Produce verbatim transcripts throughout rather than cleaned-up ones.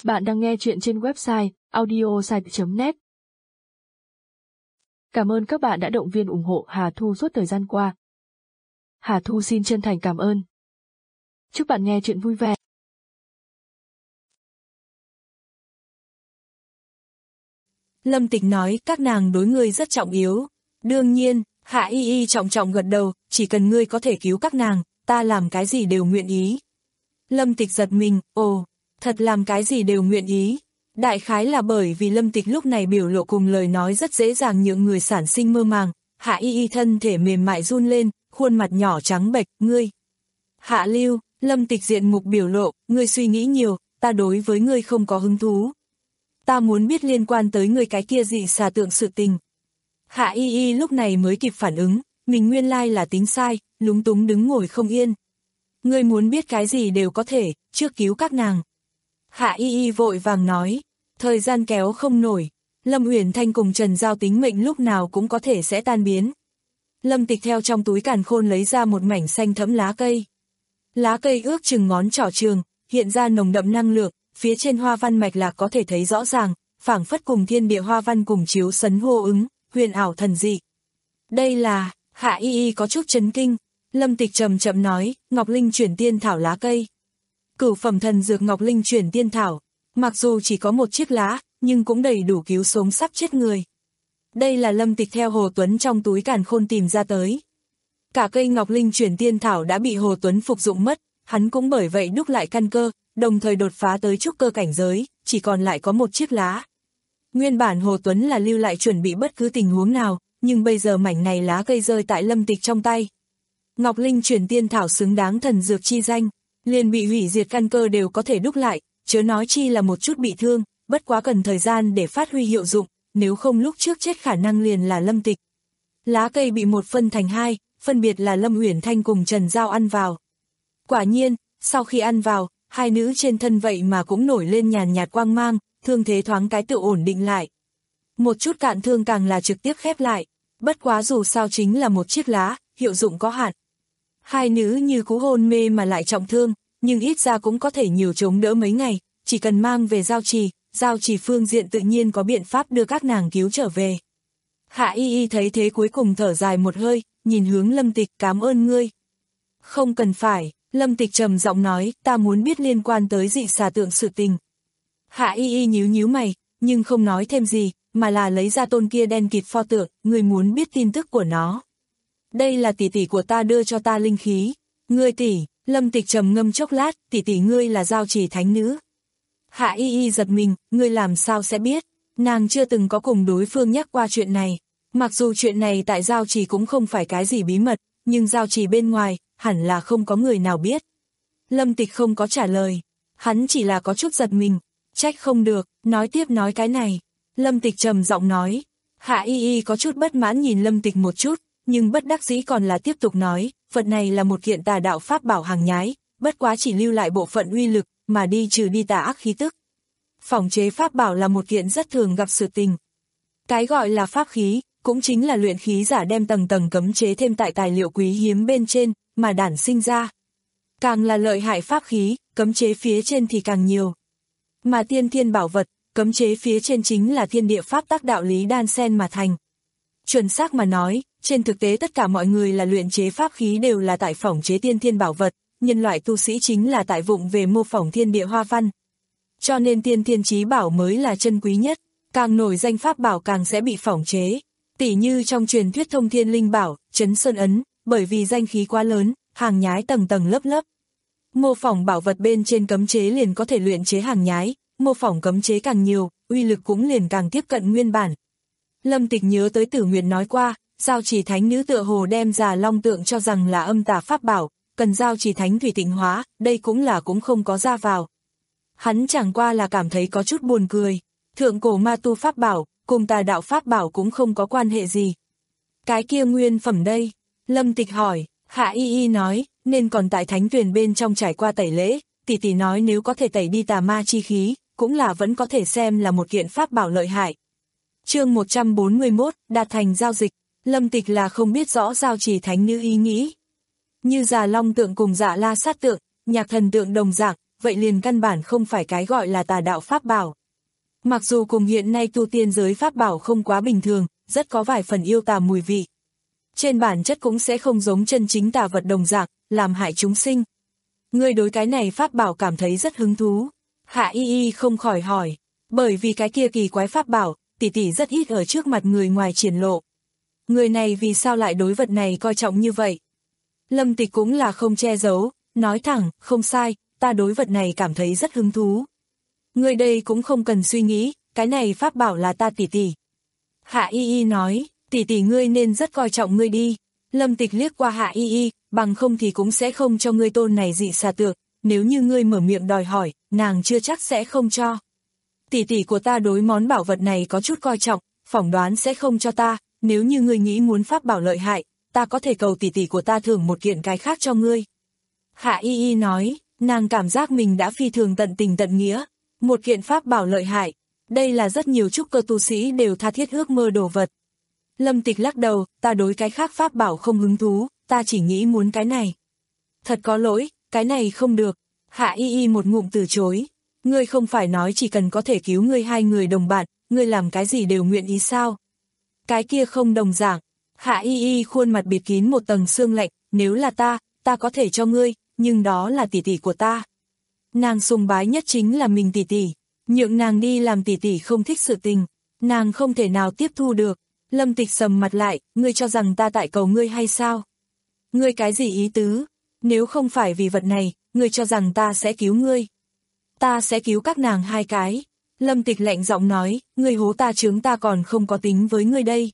Bạn đang nghe chuyện trên website audiosite chấm net. Cảm ơn các bạn đã động viên ủng hộ Hà Thu suốt thời gian qua. Hà Thu xin chân thành cảm ơn. Chúc bạn nghe chuyện vui vẻ. Lâm Tịch nói các nàng đối ngươi rất trọng yếu. Đương nhiên, Hạ Y Y trọng trọng gật đầu, chỉ cần ngươi có thể cứu các nàng, ta làm cái gì đều nguyện ý. Lâm Tịch giật mình, ồ, thật làm cái gì đều nguyện ý. Đại khái là bởi vì Lâm Tịch lúc này biểu lộ cùng lời nói rất dễ dàng nhượng người sản sinh mơ màng. Hạ Y Y thân thể mềm mại run lên, khuôn mặt nhỏ trắng bệch, ngươi. Hạ Lưu, Lâm Tịch diện mục biểu lộ, ngươi suy nghĩ nhiều, ta đối với ngươi không có hứng thú. Ta muốn biết liên quan tới ngươi cái kia dị xà tượng sự tình. Hạ Y Y lúc này mới kịp phản ứng, mình nguyên lai là tính sai, lúng túng đứng ngồi không yên. Ngươi muốn biết cái gì đều có thể, trước cứu các nàng. Hạ Y Y vội vàng nói, thời gian kéo không nổi, Lâm Uyển Thanh cùng Trần Giao tính mệnh lúc nào cũng có thể sẽ tan biến. Lâm Tịch theo trong túi càn khôn lấy ra một mảnh xanh thẫm lá cây. Lá cây ước chừng ngón trỏ trường, hiện ra nồng đậm năng lượng, phía trên hoa văn mạch lạc có thể thấy rõ ràng, phảng phất cùng thiên địa hoa văn cùng chiếu sấn hô ứng, huyền ảo thần dị. Đây là, Hạ Y Y có chút chấn kinh, Lâm Tịch chậm chậm nói, Ngọc Linh chuyển tiên thảo lá cây. Cửu phẩm thần dược Ngọc Linh chuyển tiên thảo, mặc dù chỉ có một chiếc lá, nhưng cũng đầy đủ cứu sống sắp chết người. Đây là Lâm Tịch theo Hồ Tuấn trong túi càn khôn tìm ra tới. Cả cây Ngọc Linh chuyển tiên thảo đã bị Hồ Tuấn phục dụng mất, hắn cũng bởi vậy đúc lại căn cơ, đồng thời đột phá tới trúc cơ cảnh giới, chỉ còn lại có một chiếc lá. Nguyên bản Hồ Tuấn là lưu lại chuẩn bị bất cứ tình huống nào, nhưng bây giờ mảnh này lá cây rơi tại Lâm Tịch trong tay. Ngọc Linh chuyển tiên thảo xứng đáng thần dược chi danh, liền bị hủy diệt căn cơ đều có thể đúc lại, chớ nói chi là một chút bị thương, bất quá cần thời gian để phát huy hiệu dụng, nếu không lúc trước chết khả năng liền là Lâm Tịch. Lá cây bị một phân thành hai, phân biệt là Lâm Uyển Thanh cùng Trần Giao ăn vào. Quả nhiên, sau khi ăn vào, hai nữ trên thân vậy mà cũng nổi lên nhàn nhạt quang mang, thương thế thoáng cái tự ổn định lại. Một chút cạn thương càng là trực tiếp khép lại, bất quá dù sao chính là một chiếc lá, hiệu dụng có hạn. Hai nữ như cú hôn mê mà lại trọng thương, nhưng ít ra cũng có thể nhiều chống đỡ mấy ngày, chỉ cần mang về giao trì, giao trì phương diện tự nhiên có biện pháp đưa các nàng cứu trở về. Hạ Y Y thấy thế cuối cùng thở dài một hơi, nhìn hướng Lâm Tịch, cảm ơn ngươi. Không cần phải, Lâm Tịch trầm giọng nói, ta muốn biết liên quan tới dị xà tượng sự tình. Hạ Y Y nhíu nhíu mày, nhưng không nói thêm gì, mà là lấy ra tôn kia đen kịt pho tượng, ngươi muốn biết tin tức của nó. Đây là tỷ tỷ của ta đưa cho ta linh khí. Ngươi tỷ, Lâm Tịch trầm ngâm chốc lát, tỷ tỷ ngươi là giao trì thánh nữ. Hạ Y Y giật mình, ngươi làm sao sẽ biết, nàng chưa từng có cùng đối phương nhắc qua chuyện này. Mặc dù chuyện này tại giao trì cũng không phải cái gì bí mật, nhưng giao trì bên ngoài, hẳn là không có người nào biết. Lâm Tịch không có trả lời, hắn chỉ là có chút giật mình, trách không được, nói tiếp nói cái này. Lâm Tịch trầm giọng nói, Hạ Y Y có chút bất mãn nhìn Lâm Tịch một chút, nhưng bất đắc dĩ còn là tiếp tục nói, vật này là một kiện tà đạo pháp bảo hàng nhái, bất quá chỉ lưu lại bộ phận uy lực, mà đi trừ đi tà ác khí tức. Phỏng chế pháp bảo là một kiện rất thường gặp sự tình. Cái gọi là pháp khí, cũng chính là luyện khí giả đem tầng tầng cấm chế thêm tại tài liệu quý hiếm bên trên, mà đản sinh ra. Càng là lợi hại pháp khí, cấm chế phía trên thì càng nhiều. Mà tiên thiên bảo vật, cấm chế phía trên chính là thiên địa pháp tắc đạo lý đan xen mà thành. Chuẩn xác mà nói, trên thực tế tất cả mọi người là luyện chế pháp khí đều là tại phỏng chế tiên thiên bảo vật, nhân loại tu sĩ chính là tại vụng về mô phỏng thiên địa hoa văn. Cho nên tiên thiên chí bảo mới là chân quý nhất, càng nổi danh pháp bảo càng sẽ bị phỏng chế. Tỉ như trong truyền thuyết thông thiên linh bảo, Trấn Sơn Ấn, bởi vì danh khí quá lớn, hàng nhái tầng tầng lớp lớp. Mô phỏng bảo vật bên trên cấm chế liền có thể luyện chế hàng nhái, mô phỏng cấm chế càng nhiều, uy lực cũng liền càng tiếp cận nguyên bản. Lâm Tịch nhớ tới Tử Nguyệt nói qua, giao trì thánh nữ tựa hồ đem già long tượng cho rằng là âm tà pháp bảo, cần giao trì thánh thủy tịnh hóa, đây cũng là cũng không có ra vào. Hắn chẳng qua là cảm thấy có chút buồn cười, thượng cổ ma tu pháp bảo, cùng tà đạo pháp bảo cũng không có quan hệ gì. Cái kia nguyên phẩm đây? Lâm Tịch hỏi, Hạ Y Y nói, nên còn tại thánh tuyền bên trong trải qua tẩy lễ, tỷ tỷ nói nếu có thể tẩy đi tà ma chi khí, cũng là vẫn có thể xem là một kiện pháp bảo lợi hại. Chương một trăm bốn mươi mốt, đạt thành giao dịch, Lâm Tịch là không biết rõ giao trì thánh nữ ý nghĩ. Như già long tượng cùng dạ la sát tượng, nhạc thần tượng đồng dạng, vậy liền căn bản không phải cái gọi là tà đạo pháp bảo. Mặc dù cùng hiện nay tu tiên giới pháp bảo không quá bình thường, rất có vài phần yêu tà mùi vị. Trên bản chất cũng sẽ không giống chân chính tà vật đồng dạng, làm hại chúng sinh. Ngươi đối cái này pháp bảo cảm thấy rất hứng thú. Hạ Y Y không khỏi hỏi, bởi vì cái kia kỳ quái pháp bảo, tỷ tỷ rất ít ở trước mặt người ngoài triển lộ. Người này vì sao lại đối vật này coi trọng như vậy? Lâm Tịch cũng là không che giấu, nói thẳng, không sai, ta đối vật này cảm thấy rất hứng thú. Ngươi đây cũng không cần suy nghĩ, cái này pháp bảo là ta tỷ tỷ. Hạ Y Y nói, tỷ tỷ ngươi nên rất coi trọng ngươi đi. Lâm Tịch liếc qua Hạ Y Y, bằng không thì cũng sẽ không cho ngươi tôn này dị xà tượng, nếu như ngươi mở miệng đòi hỏi, nàng chưa chắc sẽ không cho. Tỷ tỷ của ta đối món bảo vật này có chút coi trọng, phỏng đoán sẽ không cho ta, nếu như ngươi nghĩ muốn pháp bảo lợi hại, ta có thể cầu tỷ tỷ của ta thưởng một kiện cái khác cho ngươi. Hạ Y Y nói, nàng cảm giác mình đã phi thường tận tình tận nghĩa, một kiện pháp bảo lợi hại, đây là rất nhiều trúc cơ tu sĩ đều tha thiết ước mơ đồ vật. Lâm Tịch lắc đầu, ta đối cái khác pháp bảo không hứng thú, ta chỉ nghĩ muốn cái này. Thật có lỗi, cái này không được. Hạ Y Y một ngụm từ chối. Ngươi không phải nói chỉ cần có thể cứu ngươi hai người đồng bạn, ngươi làm cái gì đều nguyện ý sao? Cái kia không đồng dạng. Hạ Y Y khuôn mặt bịt kín một tầng sương lạnh, nếu là ta, ta có thể cho ngươi, nhưng đó là tỷ tỷ của ta. Nàng sùng bái nhất chính là mình tỷ tỷ, nhượng nàng đi làm tỷ tỷ không thích sự tình, nàng không thể nào tiếp thu được. Lâm Tịch sầm mặt lại, ngươi cho rằng ta tại cầu ngươi hay sao? Ngươi cái gì ý tứ? Nếu không phải vì vật này, ngươi cho rằng ta sẽ cứu ngươi. Ta sẽ cứu các nàng hai cái. Lâm Tịch lạnh giọng nói, ngươi hố ta chướng ta còn không có tính với ngươi đây.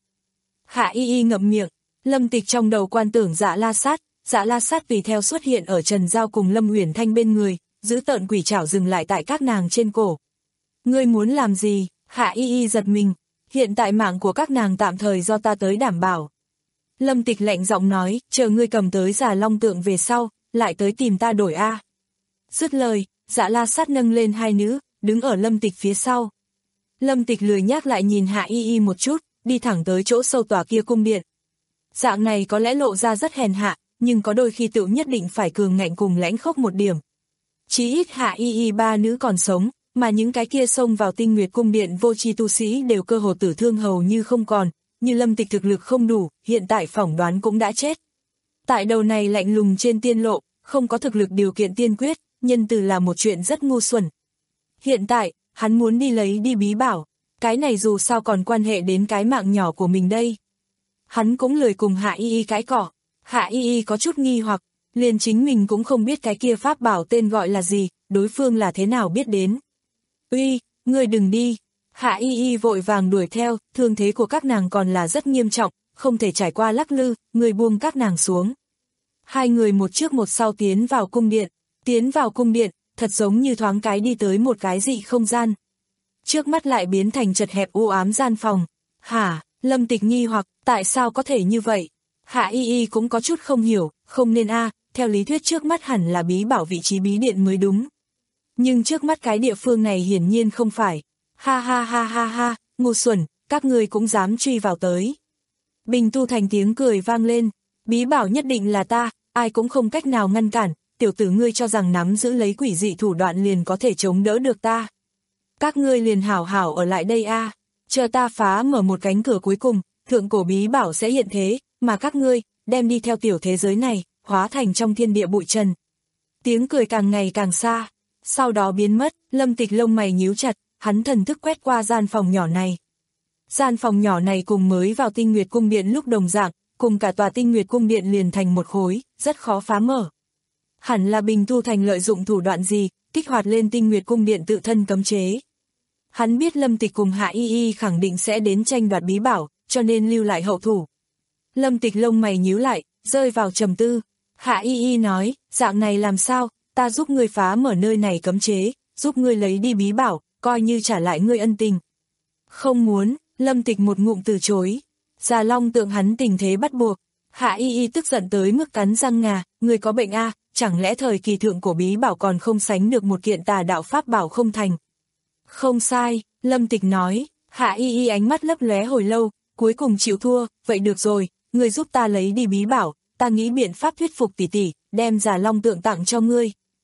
Hạ Y Y ngậm miệng, Lâm Tịch trong đầu quan tưởng Dạ La Sát, Dạ La Sát tùy theo xuất hiện ở Trần Giao cùng Lâm Uyển Thanh bên người, giữ tợn quỷ trảo dừng lại tại các nàng trên cổ. Ngươi muốn làm gì? Hạ Y Y giật mình, hiện tại mạng của các nàng tạm thời do ta tới đảm bảo. Lâm Tịch lạnh giọng nói, chờ ngươi cầm tới Già Long tượng về sau, lại tới tìm ta đổi a. Dứt lời, Dạ La Sát nâng lên hai nữ, đứng ở Lâm Tịch phía sau. Lâm Tịch lười nhác lại nhìn Hạ Y Y một chút, đi thẳng tới chỗ sâu tòa kia cung điện. Dạng này có lẽ lộ ra rất hèn hạ, nhưng có đôi khi tự nhất định phải cường ngạnh cùng lãnh khốc một điểm. Chí ít Hạ Y Y ba nữ còn sống, mà những cái kia xông vào Tinh Nguyệt cung điện vô tri tu sĩ đều cơ hồ tử thương hầu như không còn, như Lâm Tịch thực lực không đủ, hiện tại phỏng đoán cũng đã chết. Tại đầu này lạnh lùng trên tiên lộ, không có thực lực điều kiện tiên quyết, nhân từ là một chuyện rất ngu xuẩn. Hiện tại, hắn muốn đi lấy đi bí bảo, cái này dù sao còn quan hệ đến cái mạng nhỏ của mình đây. Hắn cũng lười cùng Hạ Y Y cái cỏ, Hạ Y Y có chút nghi hoặc, liền chính mình cũng không biết cái kia pháp bảo tên gọi là gì, đối phương là thế nào biết đến. Uy, ngươi đừng đi. Hạ Y Y vội vàng đuổi theo, thương thế của các nàng còn là rất nghiêm trọng, không thể trải qua lắc lư, người buông các nàng xuống. Hai người một trước một sau tiến vào cung điện, tiến vào cung điện, thật giống như thoáng cái đi tới một cái dị không gian. Trước mắt lại biến thành chật hẹp u ám gian phòng. Hả, Lâm Tịch nghi hoặc, tại sao có thể như vậy? Hạ Y Y cũng có chút không hiểu, không nên a, theo lý thuyết trước mắt hẳn là bí bảo vị trí bí điện mới đúng. Nhưng trước mắt cái địa phương này hiển nhiên không phải. Ha ha ha ha ha, ngu xuẩn, các ngươi cũng dám truy vào tới. Bình Tu Thành tiếng cười vang lên, bí bảo nhất định là ta, ai cũng không cách nào ngăn cản, tiểu tử ngươi cho rằng nắm giữ lấy quỷ dị thủ đoạn liền có thể chống đỡ được ta. Các ngươi liền hảo hảo ở lại đây a, chờ ta phá mở một cánh cửa cuối cùng, thượng cổ bí bảo sẽ hiện thế, mà các ngươi, đem đi theo tiểu thế giới này, hóa thành trong thiên địa bụi trần. Tiếng cười càng ngày càng xa, sau đó biến mất, Lâm Tịch lông mày nhíu chặt, hắn thần thức quét qua gian phòng nhỏ này. Gian phòng nhỏ này cùng mới vào Tinh Nguyệt cung điện lúc đồng dạng, cùng cả tòa Tinh Nguyệt cung điện liền thành một khối, rất khó phá mở. Hẳn là Bình Tu Thành lợi dụng thủ đoạn gì, kích hoạt lên Tinh Nguyệt cung điện tự thân cấm chế. Hắn biết Lâm Tịch cùng Hạ Y Y khẳng định sẽ đến tranh đoạt bí bảo, cho nên lưu lại hậu thủ. Lâm Tịch lông mày nhíu lại, rơi vào trầm tư. Hạ Y Y nói, dạng này làm sao, ta giúp ngươi phá mở nơi này cấm chế, giúp ngươi lấy đi bí bảo, coi như trả lại ngươi ân tình. Không muốn, Lâm Tịch một ngụm từ chối. Già Long tượng hắn tình thế bắt buộc. Hạ Y Y tức giận tới mức cắn răng ngà, ngươi có bệnh a, chẳng lẽ thời kỳ thượng cổ bí bảo còn không sánh được một kiện tà đạo pháp bảo không thành. Không sai, Lâm Tịch nói. Hạ Y Y ánh mắt lấp lóe hồi lâu, cuối cùng chịu thua, vậy được rồi, ngươi giúp ta lấy đi bí bảo, ta nghĩ biện pháp thuyết phục tỷ tỷ, đem Già Long tượng tặng cho ngươi.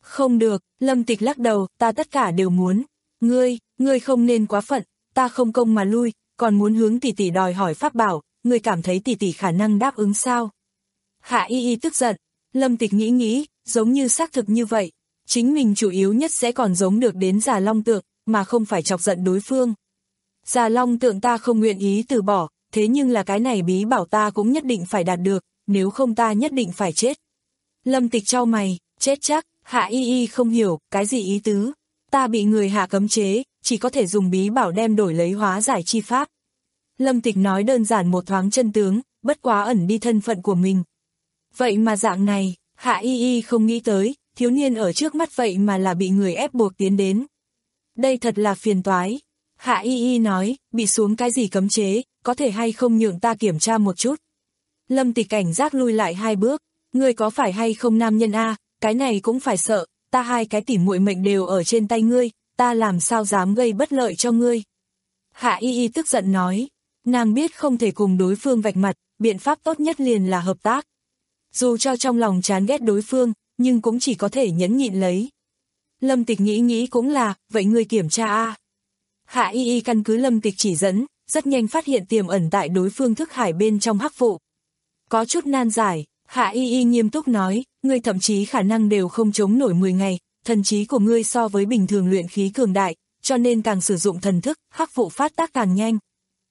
Không được, Lâm Tịch lắc đầu, ta tất cả đều muốn. Ngươi, ngươi không nên quá phận, ta không công mà lui, còn muốn hướng tỷ tỷ đòi hỏi pháp bảo, ngươi cảm thấy tỷ tỷ khả năng đáp ứng sao? Hạ Y Y tức giận, Lâm Tịch nghĩ nghĩ, giống như xác thực như vậy, chính mình chủ yếu nhất sẽ còn giống được đến Già Long Tượng, mà không phải chọc giận đối phương. Già Long Tượng ta không nguyện ý từ bỏ, thế nhưng là cái này bí bảo ta cũng nhất định phải đạt được, nếu không ta nhất định phải chết. Lâm Tịch chau mày, chết chắc, Hạ Y Y không hiểu, cái gì ý tứ, ta bị người hạ cấm chế, chỉ có thể dùng bí bảo đem đổi lấy hóa giải chi pháp. Lâm Tịch nói đơn giản một thoáng chân tướng, bất quá ẩn đi thân phận của mình. Vậy mà dạng này, Hạ Y Y không nghĩ tới, thiếu niên ở trước mắt vậy mà là bị người ép buộc tiến đến. Đây thật là phiền toái. Hạ Y Y nói, bị xuống cái gì cấm chế, có thể hay không nhượng ta kiểm tra một chút. Lâm Tịch cảnh giác lui lại hai bước, ngươi có phải hay không nam nhân a, cái này cũng phải sợ, ta hai cái tỉ muội mệnh đều ở trên tay ngươi, ta làm sao dám gây bất lợi cho ngươi. Hạ Y Y tức giận nói, nàng biết không thể cùng đối phương vạch mặt, biện pháp tốt nhất liền là hợp tác. Dù cho trong lòng chán ghét đối phương, nhưng cũng chỉ có thể nhẫn nhịn lấy. Lâm Tịch nghĩ nghĩ cũng là, vậy ngươi kiểm tra a. Hạ Y Y căn cứ Lâm Tịch chỉ dẫn, rất nhanh phát hiện tiềm ẩn tại đối phương thức hải bên trong hắc vụ. Có chút nan giải, Hạ Y Y nghiêm túc nói, ngươi thậm chí khả năng đều không chống nổi mười ngày, thần trí của ngươi so với bình thường luyện khí cường đại, cho nên càng sử dụng thần thức, hắc vụ phát tác càng nhanh.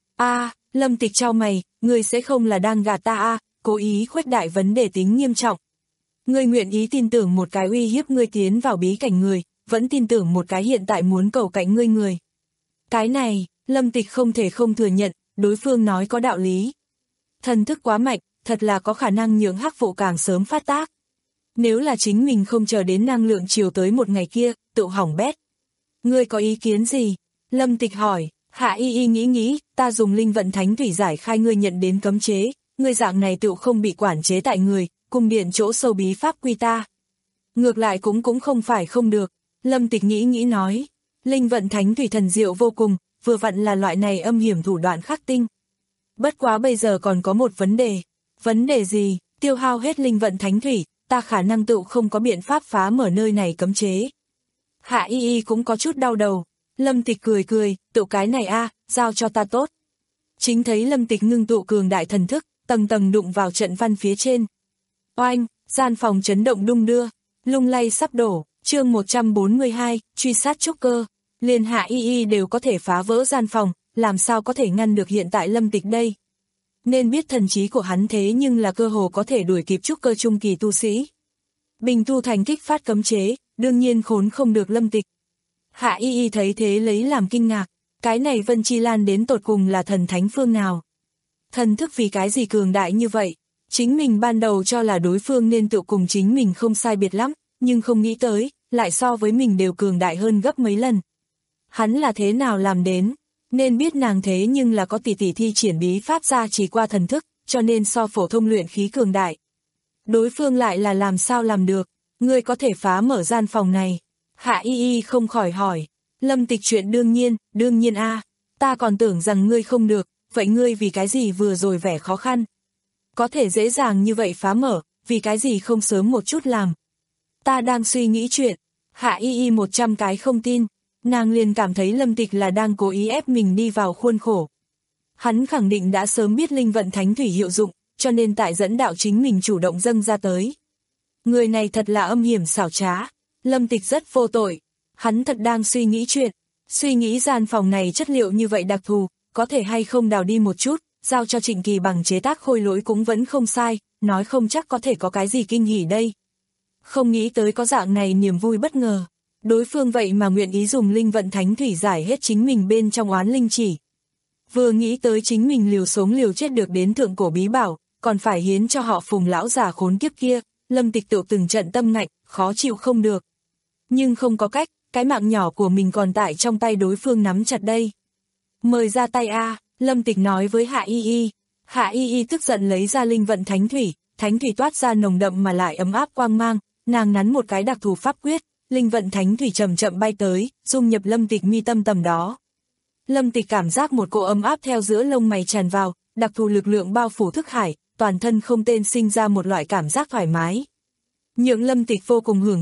A, Lâm Tịch chau mày, ngươi sẽ không là đang gạt ta a, cố ý khuếch đại vấn đề tính nghiêm trọng. Ngươi nguyện ý tin tưởng một cái uy hiếp ngươi tiến vào bí cảnh người, vẫn tin tưởng một cái hiện tại muốn cầu cạnh ngươi người. Cái này, Lâm Tịch không thể không thừa nhận, đối phương nói có đạo lý. Thần thức quá mạnh, thật là có khả năng nhường hắc vụ càng sớm phát tác. Nếu là chính mình không chờ đến năng lượng chiều tới một ngày kia, tự hỏng bét. Ngươi có ý kiến gì? Lâm Tịch hỏi, Hạ Y Y nghĩ nghĩ, ta dùng linh vận thánh thủy giải khai ngươi nhận đến cấm chế, ngươi dạng này tự không bị quản chế tại người, cung điện chỗ sâu bí pháp quy ta. Ngược lại cũng cũng không phải không được, Lâm Tịch nghĩ nghĩ nói, linh vận thánh thủy thần diệu vô cùng, vừa vặn là loại này âm hiểm thủ đoạn khắc tinh. Bất quá bây giờ còn có một vấn đề. Vấn đề gì? Tiêu hao hết linh vận thánh thủy, ta khả năng tự không có biện pháp phá mở nơi này cấm chế. Hạ Y Y cũng có chút đau đầu. Lâm Tịch cười cười, tự cái này a, giao cho ta tốt. Chính thấy Lâm Tịch ngưng tụ cường đại thần thức, tầng tầng đụng vào trận văn phía trên. Oanh, gian phòng chấn động đung đưa, lung lay sắp đổ, chương một trăm bốn mươi hai, truy sát trúc cơ. Liền Hạ Y Y đều có thể phá vỡ gian phòng, làm sao có thể ngăn được hiện tại Lâm Tịch đây. Nên biết thần trí của hắn thế nhưng là cơ hồ có thể đuổi kịp trúc cơ trung kỳ tu sĩ. Bình tu thành kích phát cấm chế, đương nhiên khốn không được Lâm Tịch. Hạ Y Y thấy thế lấy làm kinh ngạc, cái này Vân Chi Lan đến tột cùng là thần thánh phương nào. Thần thức vì cái gì cường đại như vậy, chính mình ban đầu cho là đối phương nên tự cùng chính mình không sai biệt lắm, nhưng không nghĩ tới, lại so với mình đều cường đại hơn gấp mấy lần. Hắn là thế nào làm đến, nên biết nàng thế nhưng là có tỷ tỷ thi triển bí pháp ra chỉ qua thần thức, cho nên so phổ thông luyện khí cường đại. Đối phương lại là làm sao làm được, ngươi có thể phá mở gian phòng này. Hạ Y Y không khỏi hỏi, Lâm Tịch chuyện đương nhiên, đương nhiên a, ta còn tưởng rằng ngươi không được, vậy ngươi vì cái gì vừa rồi vẻ khó khăn. Có thể dễ dàng như vậy phá mở, vì cái gì không sớm một chút làm. Ta đang suy nghĩ chuyện, Hạ Y Y một trăm cái không tin, nàng liền cảm thấy Lâm Tịch là đang cố ý ép mình đi vào khuôn khổ. Hắn khẳng định đã sớm biết linh vận thánh thủy hiệu dụng, cho nên tại dẫn đạo chính mình chủ động dâng ra tới. Người này thật là âm hiểm xảo trá, Lâm Tịch rất vô tội, hắn thật đang suy nghĩ chuyện, suy nghĩ gian phòng này chất liệu như vậy đặc thù, có thể hay không đào đi một chút, giao cho Trịnh Kỳ bằng chế tác khôi lỗi cũng vẫn không sai, nói không chắc có thể có cái gì kinh hỉ đây. Không nghĩ tới có dạng này niềm vui bất ngờ, đối phương vậy mà nguyện ý dùng linh vận thánh thủy giải hết chính mình bên trong oán linh chỉ. Vừa nghĩ tới chính mình liều sống liều chết được đến thượng cổ bí bảo, còn phải hiến cho họ Phùng lão già khốn kiếp kia, Lâm Tịch tự từng trận tâm ngạnh, khó chịu không được. Nhưng không có cách, cái mạng nhỏ của mình còn tại trong tay đối phương nắm chặt đây. Mời ra tay a, Lâm Tịch nói với Hạ Y Y. Hạ Y Y tức giận lấy ra linh vận thánh thủy, thánh thủy toát ra nồng đậm mà lại ấm áp quang mang, nàng nắn một cái đặc thù pháp quyết, linh vận thánh thủy chậm chậm bay tới, dung nhập Lâm Tịch mi tâm tầm đó. Lâm Tịch cảm giác một cỗ ấm áp theo giữa lông mày tràn vào, đặc thù lực lượng bao phủ thức hải, toàn thân không tên sinh ra một loại cảm giác thoải mái. Nhượng Lâm Tịch vô cùng hưởng thụ,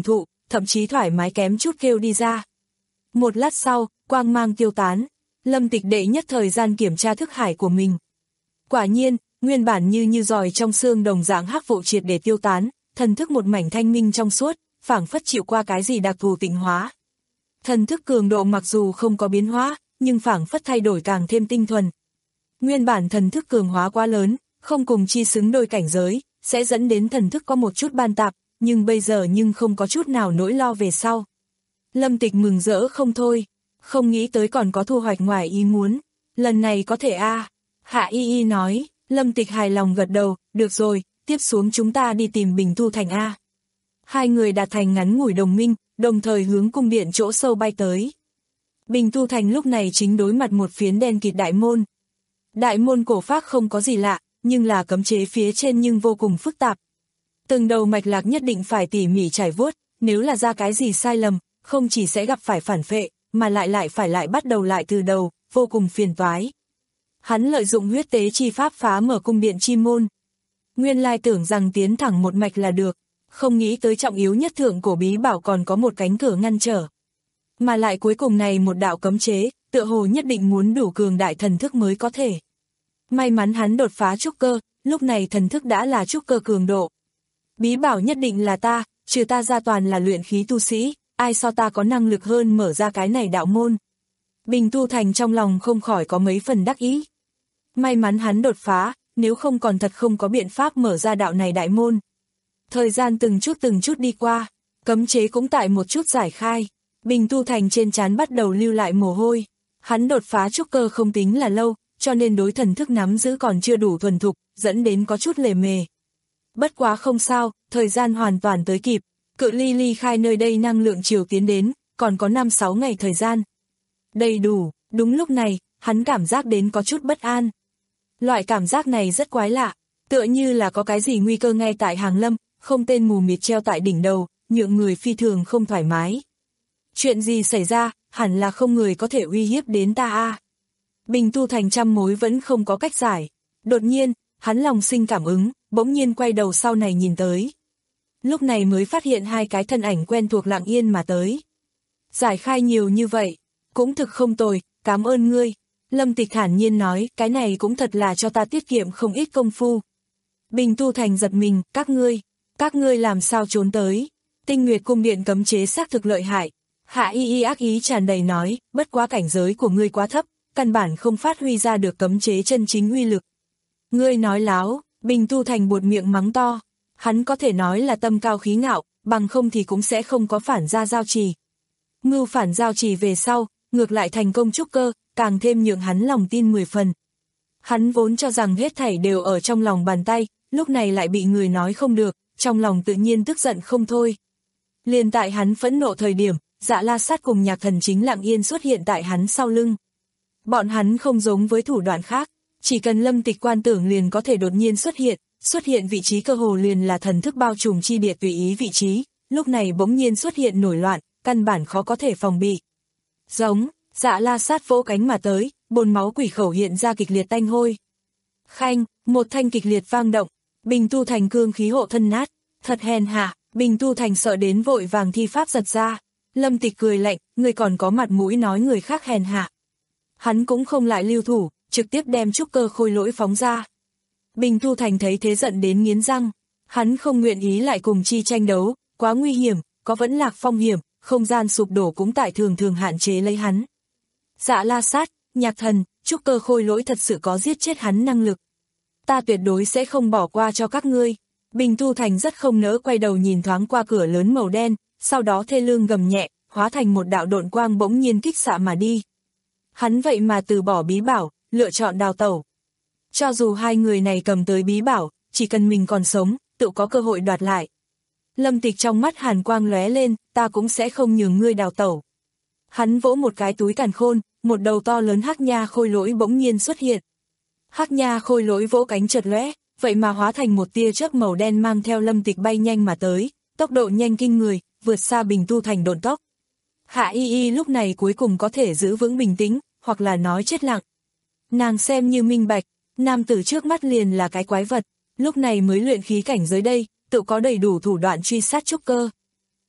thậm chí thoải mái kém chút kêu đi ra. Một lát sau, quang mang tiêu tán, Lâm Tịch đệ nhất thời gian kiểm tra thức hải của mình. Quả nhiên, nguyên bản như như giòi trong xương đồng dạng hắc vụ triệt để tiêu tán, thần thức một mảnh thanh minh trong suốt, phảng phất chịu qua cái gì đặc thù tịnh hóa. Thần thức cường độ mặc dù không có biến hóa, nhưng phảng phất thay đổi càng thêm tinh thuần. Nguyên bản thần thức cường hóa quá lớn, không cùng chi xứng đôi cảnh giới, sẽ dẫn đến thần thức có một chút ban tạp, nhưng bây giờ nhưng không có chút nào nỗi lo về sau. Lâm Tịch mừng rỡ không thôi, không nghĩ tới còn có thu hoạch ngoài ý muốn, lần này có thể a à. Hạ Y Y nói, Lâm Tịch hài lòng gật đầu, được rồi, tiếp xuống chúng ta đi tìm Bình Thu Thành a. Hai người đạt thành ngắn ngủi đồng minh, đồng thời hướng cung điện chỗ sâu bay tới. Bình Thu Thành lúc này chính đối mặt một phiến đen kịt đại môn. Đại môn cổ phác không có gì lạ, nhưng là cấm chế phía trên nhưng vô cùng phức tạp. Từng đầu mạch lạc nhất định phải tỉ mỉ trải vuốt, nếu là ra cái gì sai lầm, không chỉ sẽ gặp phải phản phệ, mà lại lại phải lại bắt đầu lại từ đầu, vô cùng phiền toái. Hắn lợi dụng huyết tế chi pháp phá mở cung điện chi môn. Nguyên lai tưởng rằng tiến thẳng một mạch là được, không nghĩ tới trọng yếu nhất thượng cổ bí bảo còn có một cánh cửa ngăn trở. Mà lại cuối cùng này một đạo cấm chế, tựa hồ nhất định muốn đủ cường đại thần thức mới có thể. May mắn hắn đột phá trúc cơ, lúc này thần thức đã là trúc cơ cường độ. Bí bảo nhất định là ta, trừ ta ra toàn là luyện khí tu sĩ, ai so ta có năng lực hơn mở ra cái này đạo môn. Bình Tu Thành trong lòng không khỏi có mấy phần đắc ý. May mắn hắn đột phá, nếu không còn thật không có biện pháp mở ra đạo này đại môn. Thời gian từng chút từng chút đi qua, cấm chế cũng tại một chút giải khai. Bình Tu Thành trên trán bắt đầu lưu lại mồ hôi. Hắn đột phá trúc cơ không tính là lâu, cho nên đối thần thức nắm giữ còn chưa đủ thuần thục, dẫn đến có chút lề mề. Bất quá không sao, thời gian hoàn toàn tới kịp, cự ly ly khai nơi đây năng lượng chiều tiến đến, còn có năm sáu ngày thời gian. Đầy đủ, đúng lúc này, hắn cảm giác đến có chút bất an. Loại cảm giác này rất quái lạ, tựa như là có cái gì nguy cơ ngay tại hàng lâm, không tên mù mịt treo tại đỉnh đầu, nhượng người phi thường không thoải mái. Chuyện gì xảy ra, hẳn là không người có thể uy hiếp đến ta a. À. Bình Tu Thành trăm mối vẫn không có cách giải. Đột nhiên, hắn lòng sinh cảm ứng, bỗng nhiên quay đầu sau này nhìn tới. Lúc này mới phát hiện hai cái thân ảnh quen thuộc lặng yên mà tới. Giải khai nhiều như vậy, cũng thực không tồi, cảm ơn ngươi. Lâm Tịch thản nhiên nói, cái này cũng thật là cho ta tiết kiệm không ít công phu. Bình Tu Thành giật mình, các ngươi, các ngươi làm sao trốn tới. Tinh Nguyệt cung điện cấm chế xác thực lợi hại. Hạ Y Y ác ý tràn đầy nói, bất quá cảnh giới của ngươi quá thấp, căn bản không phát huy ra được cấm chế chân chính uy lực. Ngươi nói láo, Bình Tu Thành buột miệng mắng to. Hắn có thể nói là tâm cao khí ngạo, bằng không thì cũng sẽ không có phản ra giao trì. Ngưu phản giao trì về sau, ngược lại thành công trúc cơ, càng thêm nhượng hắn lòng tin mười phần. Hắn vốn cho rằng hết thảy đều ở trong lòng bàn tay, lúc này lại bị người nói không được, trong lòng tự nhiên tức giận không thôi. Liền tại hắn phẫn nộ thời điểm, Dạ La Sát cùng Nhạc Thần chính lặng yên xuất hiện tại hắn sau lưng. Bọn hắn không giống với thủ đoạn khác, chỉ cần Lâm Tịch quan tưởng liền có thể đột nhiên xuất hiện, xuất hiện vị trí cơ hồ liền là thần thức bao trùm chi địa tùy ý vị trí, lúc này bỗng nhiên xuất hiện nổi loạn, căn bản khó có thể phòng bị. Giống, Dạ La Sát vỗ cánh mà tới, bồn máu quỷ khẩu hiện ra kịch liệt tanh hôi. Khanh, một thanh kịch liệt vang động, Bình Tu Thành cương khí hộ thân nát, thật hèn hạ, Bình Tu Thành sợ đến vội vàng thi pháp giật ra. Lâm Tịch cười lạnh, người còn có mặt mũi nói người khác hèn hạ. Hắn cũng không lại lưu thủ, trực tiếp đem trúc cơ khôi lỗi phóng ra. Bình Tu Thành thấy thế giận đến nghiến răng, hắn không nguyện ý lại cùng chi tranh đấu, quá nguy hiểm, có vẫn lạc phong hiểm, không gian sụp đổ cũng tại thường thường hạn chế lấy hắn. Dạ La Sát, Nhạc Thần, trúc cơ khôi lỗi thật sự có giết chết hắn năng lực. Ta tuyệt đối sẽ không bỏ qua cho các ngươi. Bình Tu Thành rất không nỡ quay đầu nhìn thoáng qua cửa lớn màu đen, sau đó thê lương gầm nhẹ, hóa thành một đạo độn quang bỗng nhiên kích xạ mà đi. Hắn vậy mà từ bỏ bí bảo, lựa chọn đào tẩu. Cho dù hai người này cầm tới bí bảo, chỉ cần mình còn sống, tự có cơ hội đoạt lại. Lâm Tịch trong mắt hàn quang lóe lên, ta cũng sẽ không nhường ngươi đào tẩu. Hắn vỗ một cái túi càn khôn, một đầu to lớn hắc nha khôi lỗi bỗng nhiên xuất hiện. Hắc nha khôi lỗi vỗ cánh chợt lóe, vậy mà hóa thành một tia chớp màu đen mang theo Lâm Tịch bay nhanh mà tới, tốc độ nhanh kinh người, vượt xa Bình Tu Thành độn tốc. Hạ Y Y lúc này cuối cùng có thể giữ vững bình tĩnh, hoặc là nói chết lặng. Nàng xem như minh bạch, nam tử trước mắt liền là cái quái vật, lúc này mới luyện khí cảnh giới đây, tự có đầy đủ thủ đoạn truy sát trúc cơ.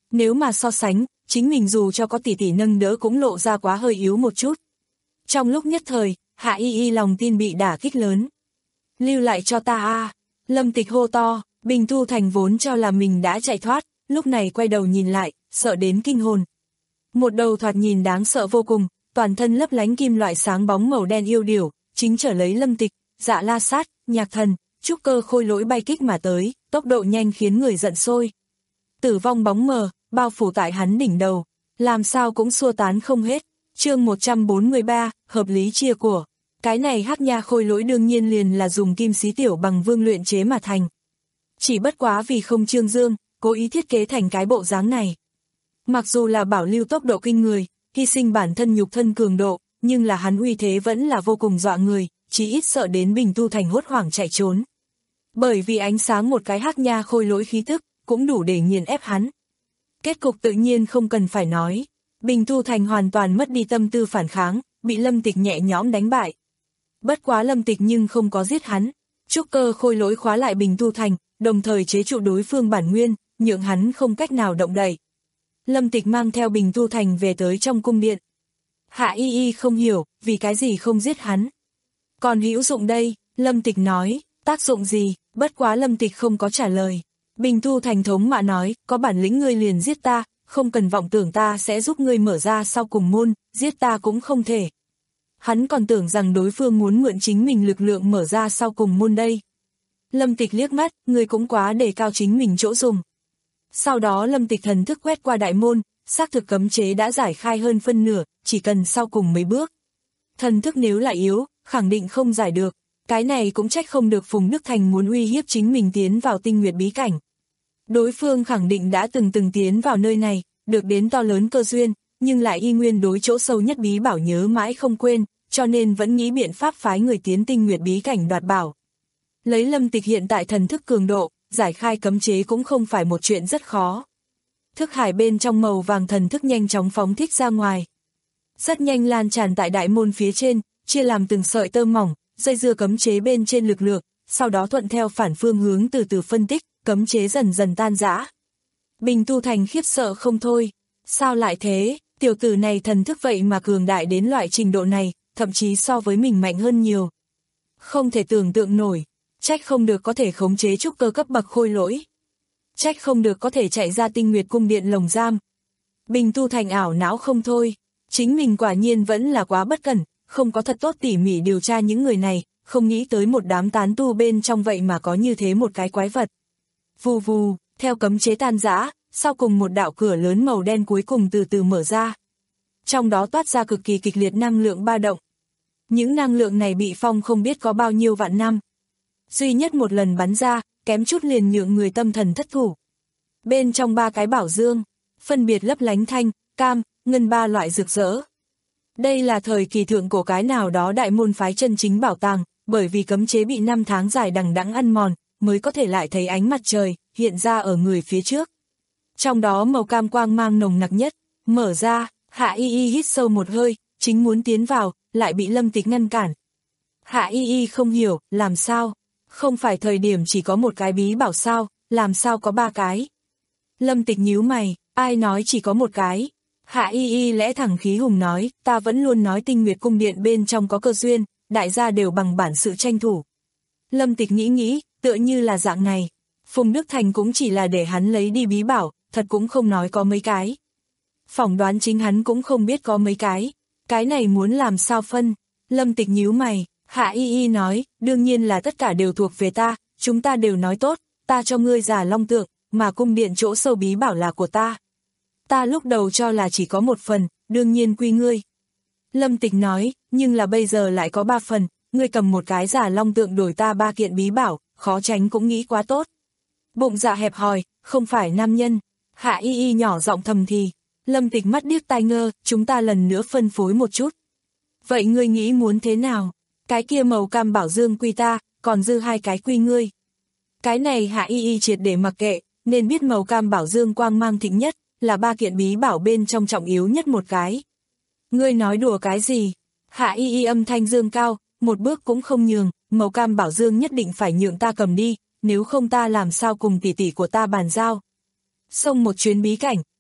Nếu mà so sánh, chính mình dù cho có tỷ tỷ nâng đỡ cũng lộ ra quá hơi yếu một chút. Trong lúc nhất thời, Hạ Y Y lòng tin bị đả kích lớn. Lưu lại cho ta a! Lâm Tịch hô to. Bình Thu Thành vốn cho là mình đã chạy thoát, lúc này quay đầu nhìn lại, sợ đến kinh hồn. Một đầu thoạt nhìn đáng sợ vô cùng, toàn thân lấp lánh kim loại sáng bóng màu đen yêu điểu, chính trở lấy Lâm Tịch, Dạ La Sát, Nhạc Thần, trúc cơ khôi lỗi bay kích mà tới, tốc độ nhanh khiến người giận sôi. Tử vong bóng mờ, bao phủ tại hắn đỉnh đầu, làm sao cũng xua tán không hết. Chương một trăm bốn mươi ba, hợp lý chia của. Cái này Hắc Nha khôi lỗi đương nhiên liền là dùng kim xí tiểu bằng vương luyện chế mà thành. Chỉ bất quá vì không trương dương, cố ý thiết kế thành cái bộ dáng này. Mặc dù là bảo lưu tốc độ kinh người, hy sinh bản thân nhục thân cường độ, nhưng là hắn uy thế vẫn là vô cùng dọa người, chỉ ít sợ đến Bình Tu Thành hốt hoảng chạy trốn. Bởi vì ánh sáng một cái Hắc Nha khôi lỗi khí tức, cũng đủ để nghiền ép hắn. Kết cục tự nhiên không cần phải nói. Bình Tu Thành hoàn toàn mất đi tâm tư phản kháng, bị Lâm Tịch nhẹ nhõm đánh bại. Bất quá Lâm Tịch nhưng không có giết hắn. Trúc cơ khôi lỗi khóa lại Bình Tu Thành, đồng thời chế trụ đối phương bản nguyên, nhượng hắn không cách nào động đậy. Lâm Tịch mang theo Bình Tu Thành về tới trong cung điện. Hạ Y Y không hiểu, vì cái gì không giết hắn. Còn hữu dụng đây, Lâm Tịch nói, tác dụng gì, bất quá Lâm Tịch không có trả lời. Bình Tu Thành thống mạ nói, có bản lĩnh ngươi liền giết ta, không cần vọng tưởng ta sẽ giúp ngươi mở ra sau cùng môn, giết ta cũng không thể. Hắn còn tưởng rằng đối phương muốn mượn chính mình lực lượng mở ra sau cùng môn đây. Lâm Tịch liếc mắt, ngươi cũng quá đề cao chính mình chỗ dùng. Sau đó Lâm Tịch thần thức quét qua đại môn, xác thực cấm chế đã giải khai hơn phân nửa, chỉ cần sau cùng mấy bước. Thần thức nếu lại yếu, khẳng định không giải được. Cái này cũng trách không được Phùng Đức Thành muốn uy hiếp chính mình tiến vào tinh nguyệt bí cảnh. Đối phương khẳng định đã từng từng tiến vào nơi này, được đến to lớn cơ duyên, nhưng lại y nguyên đối chỗ sâu nhất bí bảo nhớ mãi không quên, cho nên vẫn nghĩ biện pháp phái người tiến tinh nguyệt bí cảnh đoạt bảo. Lấy Lâm Tịch hiện tại thần thức cường độ, giải khai cấm chế cũng không phải một chuyện rất khó. Thức hải bên trong màu vàng thần thức nhanh chóng phóng thích ra ngoài. Rất nhanh lan tràn tại đại môn phía trên, chia làm từng sợi tơ mỏng, dây dưa cấm chế bên trên lực lượng, sau đó thuận theo phản phương hướng từ từ phân tích, cấm chế dần dần tan rã. Bình Tu Thành khiếp sợ không thôi. Sao lại thế, tiểu tử này thần thức vậy mà cường đại đến loại trình độ này, thậm chí so với mình mạnh hơn nhiều. Không thể tưởng tượng nổi, trách không được có thể khống chế trúc cơ cấp bậc khôi lỗi. Trách không được có thể chạy ra tinh nguyệt cung điện lồng giam. Bình Tu Thành ảo não không thôi, chính mình quả nhiên vẫn là quá bất cẩn, không có thật tốt tỉ mỉ điều tra những người này, không nghĩ tới một đám tán tu bên trong vậy mà có như thế một cái quái vật. Vù vù, theo cấm chế tan rã, sau cùng một đạo cửa lớn màu đen cuối cùng từ từ mở ra. Trong đó toát ra cực kỳ kịch liệt năng lượng ba động. Những năng lượng này bị phong không biết có bao nhiêu vạn năm. Duy nhất một lần bắn ra, kém chút liền nhượng người tâm thần thất thủ. Bên trong ba cái bảo dương, phân biệt lấp lánh thanh, cam, ngân ba loại rực rỡ. Đây là thời kỳ thượng cổ cái nào đó đại môn phái chân chính bảo tàng, bởi vì cấm chế bị năm tháng dài đằng đẵng ăn mòn, mới có thể lại thấy ánh mặt trời, hiện ra ở người phía trước. Trong đó màu cam quang mang nồng nặc nhất, mở ra, Hạ Y Y hít sâu một hơi, chính muốn tiến vào, lại bị Lâm Tịch ngăn cản. Hạ Y Y không hiểu, làm sao? Không phải thời điểm chỉ có một cái bí bảo sao, làm sao có ba cái? Lâm Tịch nhíu mày, ai nói chỉ có một cái? Hạ Y Y lẽ thẳng khí hùng nói, ta vẫn luôn nói tinh nguyệt cung điện bên trong có cơ duyên, đại gia đều bằng bản sự tranh thủ. Lâm Tịch nghĩ nghĩ, tựa như là dạng này. Phùng Đức Thành cũng chỉ là để hắn lấy đi bí bảo, thật cũng không nói có mấy cái. Phỏng đoán chính hắn cũng không biết có mấy cái. Cái này muốn làm sao phân? Lâm Tịch nhíu mày, Hạ Y Y nói, đương nhiên là tất cả đều thuộc về ta, chúng ta đều nói tốt, ta cho ngươi giả long tượng, mà cung điện chỗ sâu bí bảo là của ta. Ta lúc đầu cho là chỉ có một phần, đương nhiên quy ngươi. Lâm Tịch nói, nhưng là bây giờ lại có ba phần, ngươi cầm một cái giả long tượng đổi ta ba kiện bí bảo, khó tránh cũng nghĩ quá tốt. Bụng dạ hẹp hòi, không phải nam nhân. Hạ Y Y nhỏ giọng thầm thì. Lâm Tịch mắt điếc tai ngơ, chúng ta lần nữa phân phối một chút. Vậy ngươi nghĩ muốn thế nào? Cái kia màu cam bảo dương quy ta, còn dư hai cái quy ngươi. Cái này Hạ Y Y triệt để mặc kệ, nên biết màu cam bảo dương quang mang thịnh nhất, là ba kiện bí bảo bên trong trọng yếu nhất một cái. Ngươi nói đùa cái gì? Hạ Y Y âm thanh dương cao, một bước cũng không nhường, màu cam bảo dương nhất định phải nhượng ta cầm đi, nếu không ta làm sao cùng tỷ tỷ của ta bàn giao. Xông một chuyến bí cảnh,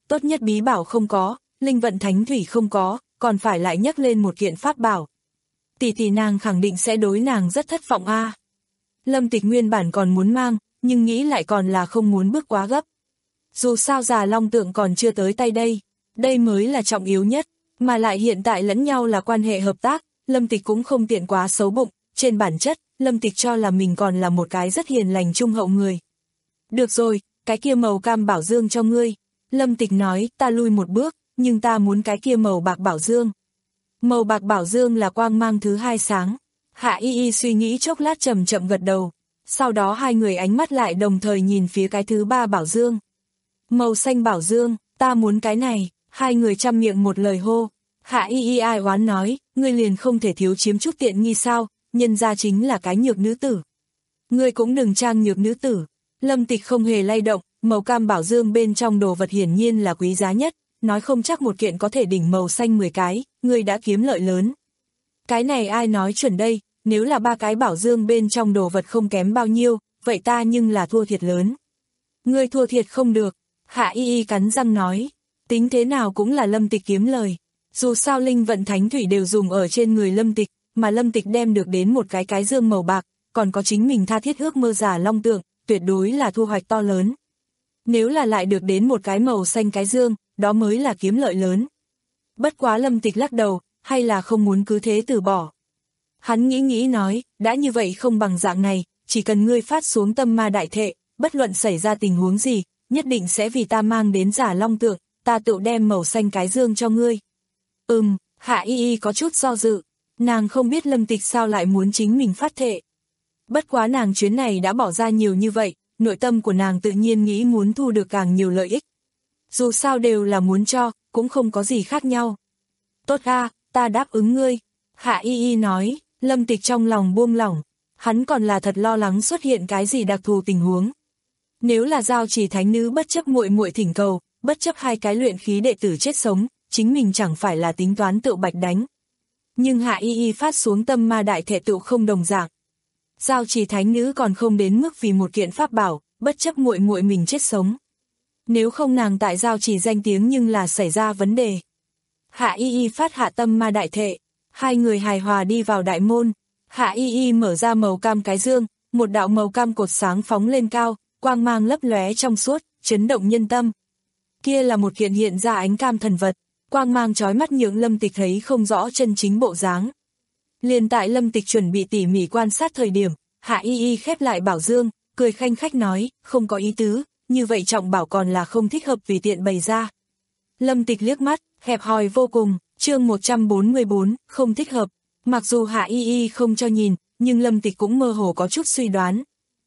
tốt nhất bí bảo không có, linh vận thánh thủy không có, còn phải lại nhắc lên một kiện pháp bảo. Tỷ tỷ nàng khẳng định sẽ đối nàng rất thất vọng a. Lâm Tịch nguyên bản còn muốn mang, nhưng nghĩ lại còn là không muốn bước quá gấp. Dù sao già long tượng còn chưa tới tay đây, đây mới là trọng yếu nhất, mà lại hiện tại lẫn nhau là quan hệ hợp tác, Lâm Tịch cũng không tiện quá xấu bụng, trên bản chất, Lâm Tịch cho là mình còn là một cái rất hiền lành trung hậu người. Được rồi, cái kia màu cam bảo dương cho ngươi. Lâm Tịch nói, ta lui một bước, nhưng ta muốn cái kia màu bạc bảo dương. Màu bạc bảo dương là quang mang thứ hai sáng. Hạ Y Y suy nghĩ chốc lát chậm chậm gật đầu. Sau đó hai người ánh mắt lại đồng thời nhìn phía cái thứ ba bảo dương. Màu xanh bảo dương, ta muốn cái này. Hai người chăm miệng một lời hô. Hạ Y Y ai oán nói, ngươi liền không thể thiếu chiếm chút tiện nghi sao, nhân ra chính là cái nhược nữ tử. Ngươi cũng đừng trang nhược nữ tử. Lâm Tịch không hề lay động, màu cam bảo dương bên trong đồ vật hiển nhiên là quý giá nhất, nói không chắc một kiện có thể đỉnh màu xanh mười cái, ngươi đã kiếm lợi lớn. Cái này ai nói chuẩn đây, nếu là ba cái bảo dương bên trong đồ vật không kém bao nhiêu, vậy ta nhưng là thua thiệt lớn. Ngươi thua thiệt không được, Hạ Y Y cắn răng nói, tính thế nào cũng là Lâm Tịch kiếm lời. Dù sao linh vận thánh thủy đều dùng ở trên người Lâm Tịch, mà Lâm Tịch đem được đến một cái cái dương màu bạc, còn có chính mình tha thiết ước mơ giả long tượng, tuyệt đối là thu hoạch to lớn. Nếu là lại được đến một cái màu xanh cái dương, đó mới là kiếm lợi lớn. Bất quá Lâm Tịch lắc đầu, hay là không muốn cứ thế từ bỏ. Hắn nghĩ nghĩ nói, đã như vậy không bằng dạng này, chỉ cần ngươi phát xuống tâm ma đại thệ, bất luận xảy ra tình huống gì, nhất định sẽ vì ta mang đến giả long tượng, ta tự đem màu xanh cái dương cho ngươi. Ừm, Hạ Y Y có chút do dự, nàng không biết Lâm Tịch sao lại muốn chính mình phát thệ. Bất quá nàng chuyến này đã bỏ ra nhiều như vậy, nội tâm của nàng tự nhiên nghĩ muốn thu được càng nhiều lợi ích. Dù sao đều là muốn cho, cũng không có gì khác nhau. Tốt a, ta đáp ứng ngươi. Hạ Y Y nói, Lâm Tịch trong lòng buông lỏng, hắn còn là thật lo lắng xuất hiện cái gì đặc thù tình huống. Nếu là giao chỉ thánh nữ bất chấp muội muội thỉnh cầu, bất chấp hai cái luyện khí đệ tử chết sống, chính mình chẳng phải là tính toán tự bạch đánh. Nhưng Hạ Y Y phát xuống tâm ma đại thệ tựu không đồng dạng. Giao chỉ thánh nữ còn không đến mức vì một kiện pháp bảo, bất chấp muội muội mình chết sống. Nếu không nàng tại giao chỉ danh tiếng nhưng là xảy ra vấn đề. Hạ Y Y phát hạ tâm ma đại thệ, hai người hài hòa đi vào đại môn. Hạ Y Y mở ra màu cam cái dương, một đạo màu cam cột sáng phóng lên cao, quang mang lấp lóe trong suốt, chấn động nhân tâm. Kia là một kiện hiện ra ánh cam thần vật, quang mang chói mắt nhượng Lâm Tịch thấy không rõ chân chính bộ dáng. Liền tại Lâm Tịch chuẩn bị tỉ mỉ quan sát thời điểm, Hạ Y Y khép lại bảo dương, cười khanh khách nói, không có ý tứ, như vậy trọng bảo còn là không thích hợp vì tiện bày ra. Lâm Tịch liếc mắt, hẹp hòi vô cùng, chương một trăm bốn mươi bốn, không thích hợp. Mặc dù Hạ Y Y không cho nhìn, nhưng Lâm Tịch cũng mơ hồ có chút suy đoán.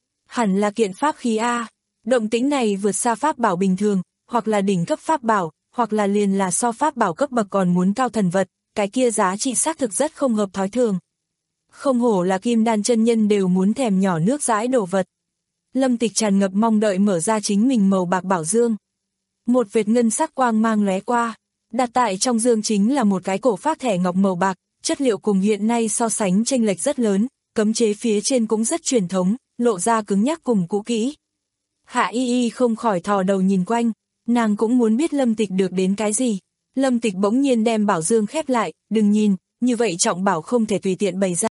Hẳn là kiện pháp khí A, động tĩnh này vượt xa pháp bảo bình thường, hoặc là đỉnh cấp pháp bảo, hoặc là liền là so pháp bảo cấp bậc còn muốn cao thần vật, cái kia giá trị xác thực rất không hợp thói thường. Không hổ là kim đan chân nhân đều muốn thèm nhỏ nước dãi đồ vật. Lâm Tịch tràn ngập mong đợi mở ra chính mình màu bạc bảo dương. Một vệt ngân sắc quang mang lóe qua, đặt tại trong dương chính là một cái cổ phác thẻ ngọc màu bạc, chất liệu cùng hiện nay so sánh chênh lệch rất lớn, cấm chế phía trên cũng rất truyền thống, lộ ra cứng nhắc cùng cũ kỹ. Hạ Y Y không khỏi thò đầu nhìn quanh, nàng cũng muốn biết Lâm Tịch được đến cái gì. Lâm Tịch bỗng nhiên đem bảo dương khép lại, đừng nhìn, như vậy trọng bảo không thể tùy tiện bày ra.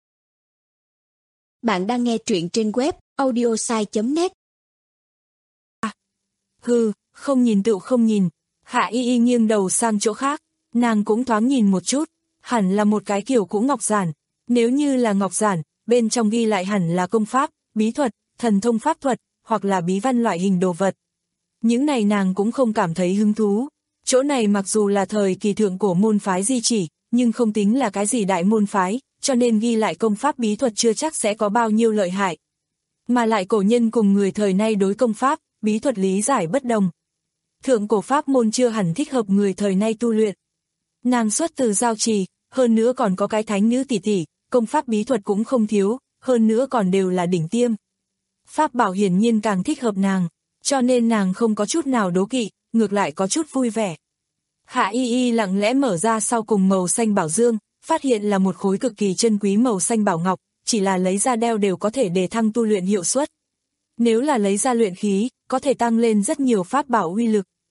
Bạn đang nghe truyện trên web audiosai chấm net. À, hừ, không nhìn tựu không nhìn. Hạ Y Y nghiêng đầu sang chỗ khác, nàng cũng thoáng nhìn một chút, hẳn là một cái kiểu cũ ngọc giản. Nếu như là ngọc giản, bên trong ghi lại hẳn là công pháp, bí thuật, thần thông pháp thuật, hoặc là bí văn loại hình đồ vật. Những này nàng cũng không cảm thấy hứng thú. Chỗ này mặc dù là thời kỳ thượng cổ môn phái di chỉ, nhưng không tính là cái gì đại môn phái, cho nên ghi lại công pháp bí thuật chưa chắc sẽ có bao nhiêu lợi hại. Mà lại cổ nhân cùng người thời nay đối công pháp, bí thuật lý giải bất đồng. Thượng cổ pháp môn chưa hẳn thích hợp người thời nay tu luyện. Nàng xuất từ giao trì, hơn nữa còn có cái thánh nữ tỷ tỷ, công pháp bí thuật cũng không thiếu, hơn nữa còn đều là đỉnh tiêm. Pháp bảo hiển nhiên càng thích hợp nàng, cho nên nàng không có chút nào đố kỵ, ngược lại có chút vui vẻ. Hạ Y Y lặng lẽ mở ra sau cùng màu xanh bảo dương, phát hiện là một khối cực kỳ chân quý màu xanh bảo ngọc, chỉ là lấy ra đeo đều có thể đề thăng tu luyện hiệu suất. Nếu là lấy ra luyện khí, có thể tăng lên rất nhiều pháp bảo uy lực.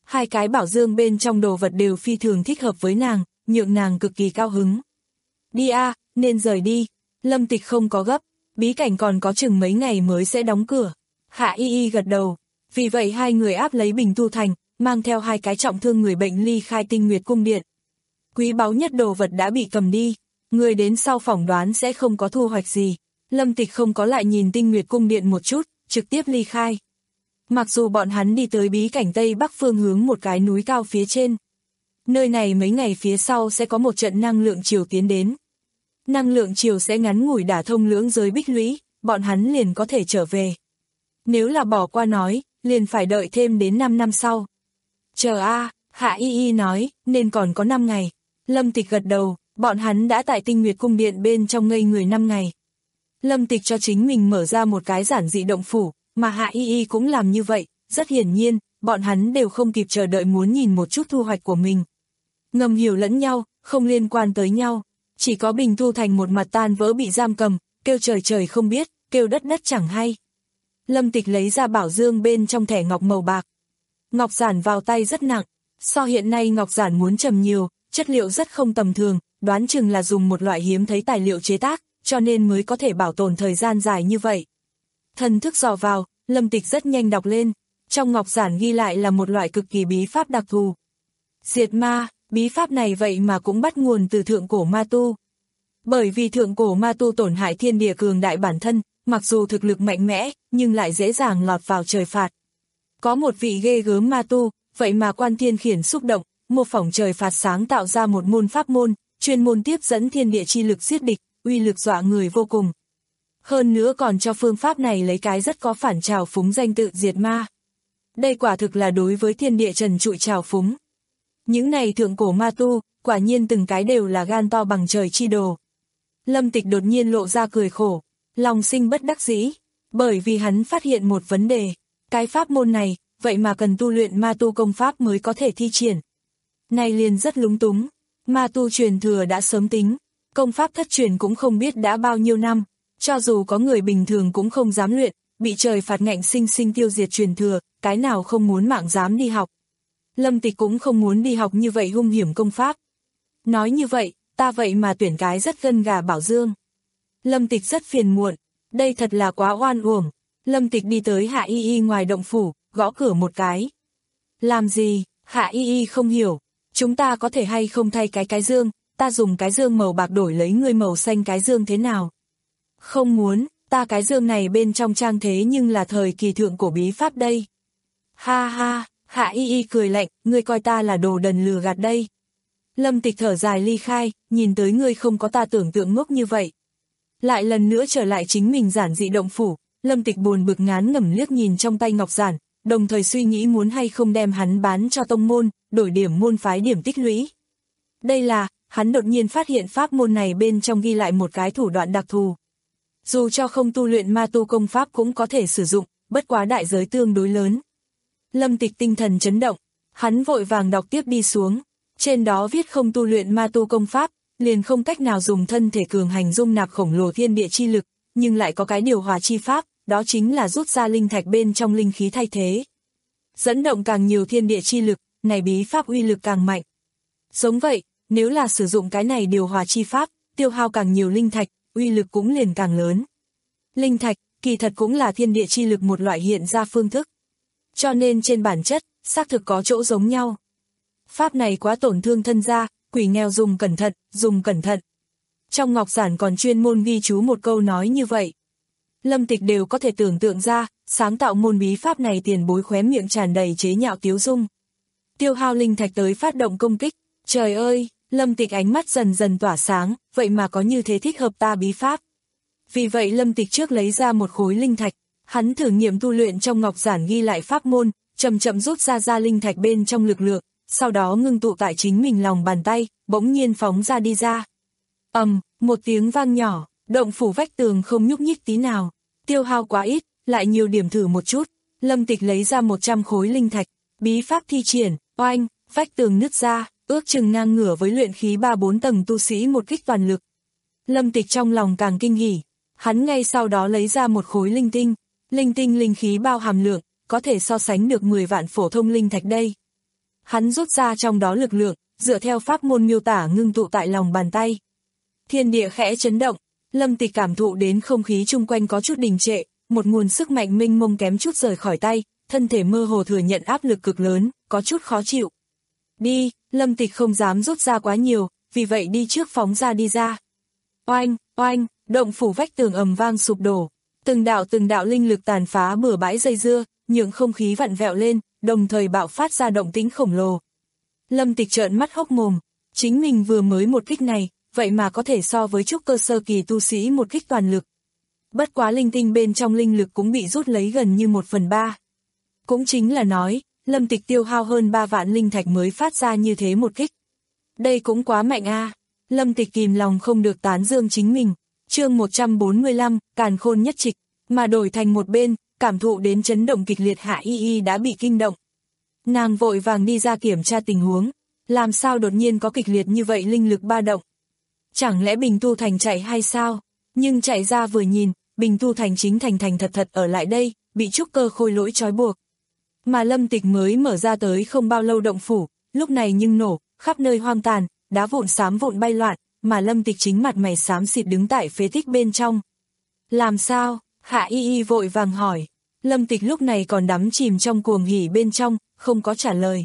Hai cái bảo dương bên trong đồ vật đều phi thường thích hợp với nàng, nhượng nàng cực kỳ cao hứng. Đi a, nên rời đi. Lâm Tịch không có gấp, bí cảnh còn có chừng mấy ngày mới sẽ đóng cửa. Hạ Y Y gật đầu. Vì vậy hai người áp lấy Bình Thu Thành, mang theo hai cái trọng thương người bệnh ly khai Tinh Nguyệt Cung Điện. Quý báu nhất đồ vật đã bị cầm đi, người đến sau phỏng đoán sẽ không có thu hoạch gì. Lâm Tịch không có lại nhìn Tinh Nguyệt Cung Điện một chút, trực tiếp ly khai. Mặc dù bọn hắn đi tới bí cảnh Tây Bắc phương hướng một cái núi cao phía trên. Nơi này mấy ngày phía sau sẽ có một trận năng lượng chiều tiến đến. Năng lượng chiều sẽ ngắn ngủi đả thông lưỡng giới bích lũy, bọn hắn liền có thể trở về. Nếu là bỏ qua nói, liền phải đợi thêm đến năm năm sau. Chờ a, Hạ Y Y nói, nên còn có năm ngày. Lâm Tịch gật đầu, bọn hắn đã tại Tinh Nguyệt Cung Điện bên trong ngây người năm ngày. Lâm Tịch cho chính mình mở ra một cái giản dị động phủ, mà Hạ Y Y cũng làm như vậy, rất hiển nhiên, bọn hắn đều không kịp chờ đợi muốn nhìn một chút thu hoạch của mình. Ngầm hiểu lẫn nhau, không liên quan tới nhau, chỉ có Bình Thu Thành một mặt tan vỡ bị giam cầm, kêu trời trời không biết, kêu đất đất chẳng hay. Lâm Tịch lấy ra bảo dương bên trong thẻ ngọc màu bạc. Ngọc giản vào tay rất nặng, so hiện nay ngọc giản muốn trầm nhiều, chất liệu rất không tầm thường, đoán chừng là dùng một loại hiếm thấy tài liệu chế tác, cho nên mới có thể bảo tồn thời gian dài như vậy. Thần thức dò vào, Lâm Tịch rất nhanh đọc lên, trong ngọc giản ghi lại là một loại cực kỳ bí pháp đặc thù. Diệt ma, bí pháp này vậy mà cũng bắt nguồn từ thượng cổ ma tu. Bởi vì thượng cổ ma tu tổn hại thiên địa cường đại bản thân, mặc dù thực lực mạnh mẽ, nhưng lại dễ dàng lọt vào trời phạt. Có một vị ghê gớm ma tu, vậy mà Quan Thiên Khiển xúc động, mô phỏng trời phạt sáng tạo ra một môn pháp môn, chuyên môn tiếp dẫn thiên địa chi lực giết địch, uy lực dọa người vô cùng. Hơn nữa còn cho phương pháp này lấy cái rất có phản trào phúng danh tự diệt ma. Đây quả thực là đối với thiên địa trần trụi trào phúng. Những này thượng cổ ma tu, quả nhiên từng cái đều là gan to bằng trời chi đồ. Lâm Tịch đột nhiên lộ ra cười khổ, lòng sinh bất đắc dĩ, bởi vì hắn phát hiện một vấn đề, cái pháp môn này, vậy mà cần tu luyện ma tu công pháp mới có thể thi triển. Này liền rất lúng túng, ma tu truyền thừa đã sớm tính, công pháp thất truyền cũng không biết đã bao nhiêu năm, cho dù có người bình thường cũng không dám luyện, bị trời phạt ngạnh sinh sinh tiêu diệt truyền thừa, cái nào không muốn mạng dám đi học. Lâm Tịch cũng không muốn đi học như vậy hung hiểm công pháp. Nói như vậy, ta vậy mà tuyển cái rất gân gà bảo dương. Lâm Tịch rất phiền muộn, đây thật là quá oan uổng. Lâm Tịch đi tới Hạ Y Y ngoài động phủ, gõ cửa một cái. Làm gì? Hạ Y Y không hiểu. Chúng ta có thể hay không thay cái cái dương, ta dùng cái dương màu bạc đổi lấy ngươi màu xanh cái dương thế nào? Không muốn, ta cái dương này bên trong trang thế nhưng là thời kỳ thượng cổ bí pháp đây. Ha ha, Hạ Y Y cười lạnh, ngươi coi ta là đồ đần lừa gạt đây. Lâm Tịch thở dài ly khai, nhìn tới ngươi không có ta tưởng tượng ngốc như vậy. Lại lần nữa trở lại chính mình giản dị động phủ, Lâm Tịch buồn bực ngán ngẩm liếc nhìn trong tay ngọc giản, đồng thời suy nghĩ muốn hay không đem hắn bán cho tông môn, đổi điểm môn phái điểm tích lũy. Đây là, hắn đột nhiên phát hiện pháp môn này bên trong ghi lại một cái thủ đoạn đặc thù. Dù cho không tu luyện ma tu công pháp cũng có thể sử dụng, bất quá đại giới tương đối lớn. Lâm Tịch tinh thần chấn động, hắn vội vàng đọc tiếp đi xuống, trên đó viết không tu luyện ma tu công pháp, liền không cách nào dùng thân thể cường hành dung nạp khổng lồ thiên địa chi lực, nhưng lại có cái điều hòa chi pháp, đó chính là rút ra linh thạch bên trong linh khí thay thế. Dẫn động càng nhiều thiên địa chi lực, này bí pháp uy lực càng mạnh. Giống vậy, nếu là sử dụng cái này điều hòa chi pháp, tiêu hao càng nhiều linh thạch, uy lực cũng liền càng lớn. Linh thạch, kỳ thật cũng là thiên địa chi lực một loại hiện ra phương thức. Cho nên trên bản chất, xác thực có chỗ giống nhau. Pháp này quá tổn thương thân gia, quỷ nghèo dùng cẩn thận, dùng cẩn thận. Trong ngọc giản còn chuyên môn ghi chú một câu nói như vậy. Lâm Tịch đều có thể tưởng tượng ra, sáng tạo môn bí pháp này tiền bối khóe miệng tràn đầy chế nhạo tiếu dung. Tiêu hao linh thạch tới phát động công kích, trời ơi, Lâm Tịch ánh mắt dần dần tỏa sáng, vậy mà có như thế thích hợp ta bí pháp. Vì vậy Lâm Tịch trước lấy ra một khối linh thạch, hắn thử nghiệm tu luyện trong ngọc giản ghi lại pháp môn, chậm chậm rút ra ra linh thạch bên trong lực lượng, sau đó ngưng tụ tại chính mình lòng bàn tay, bỗng nhiên phóng ra đi ra. Ầm, um, một tiếng vang nhỏ, động phủ vách tường không nhúc nhích tí nào, tiêu hao quá ít, lại nhiều điểm thử một chút, Lâm Tịch lấy ra một trăm khối linh thạch, bí pháp thi triển, oanh, vách tường nứt ra, ước chừng ngang ngửa với luyện khí ba bốn tầng tu sĩ một kích toàn lực. Lâm Tịch trong lòng càng kinh hỉ, hắn ngay sau đó lấy ra một khối linh tinh, linh tinh linh khí bao hàm lượng, có thể so sánh được mười vạn phổ thông linh thạch đây. Hắn rút ra trong đó lực lượng, dựa theo pháp môn miêu tả ngưng tụ tại lòng bàn tay. Thiên địa khẽ chấn động, Lâm Tịch cảm thụ đến không khí chung quanh có chút đình trệ, một nguồn sức mạnh mênh mông kém chút rời khỏi tay, thân thể mơ hồ thừa nhận áp lực cực lớn, có chút khó chịu. Đi, Lâm Tịch không dám rút ra quá nhiều, vì vậy đi trước phóng ra đi ra. Oanh, oanh, động phủ vách tường ầm vang sụp đổ, từng đạo từng đạo linh lực tàn phá bừa bãi dây dưa, nhượng không khí vặn vẹo lên, đồng thời bạo phát ra động tĩnh khổng lồ. Lâm Tịch trợn mắt hốc mồm, chính mình vừa mới một kích này, vậy mà có thể so với trúc cơ sơ kỳ tu sĩ một kích toàn lực. Bất quá linh tinh bên trong linh lực cũng bị rút lấy gần như một phần ba. Cũng chính là nói, Lâm Tịch tiêu hao hơn ba vạn linh thạch mới phát ra như thế một kích. Đây cũng quá mạnh a. Lâm Tịch kìm lòng không được tán dương chính mình. Chương một trăm bốn mươi lăm, càn khôn nhất trịch, mà đổi thành một bên, cảm thụ đến chấn động kịch liệt Hạ Y Y đã bị kinh động. Nàng vội vàng đi ra kiểm tra tình huống, làm sao đột nhiên có kịch liệt như vậy linh lực ba động. Chẳng lẽ Bình Tu Thành chạy hay sao? Nhưng chạy ra vừa nhìn, Bình Tu Thành chính thành thành thật thật ở lại đây, bị trúc cơ khôi lỗi trói buộc. Mà Lâm Tịch mới mở ra tới không bao lâu động phủ, lúc này nhưng nổ, khắp nơi hoang tàn, đá vụn xám vụn bay loạn, mà Lâm Tịch chính mặt mày xám xịt đứng tại phế tích bên trong. Làm sao? Hạ Y Y vội vàng hỏi. Lâm Tịch lúc này còn đắm chìm trong cuồng hỉ bên trong, không có trả lời.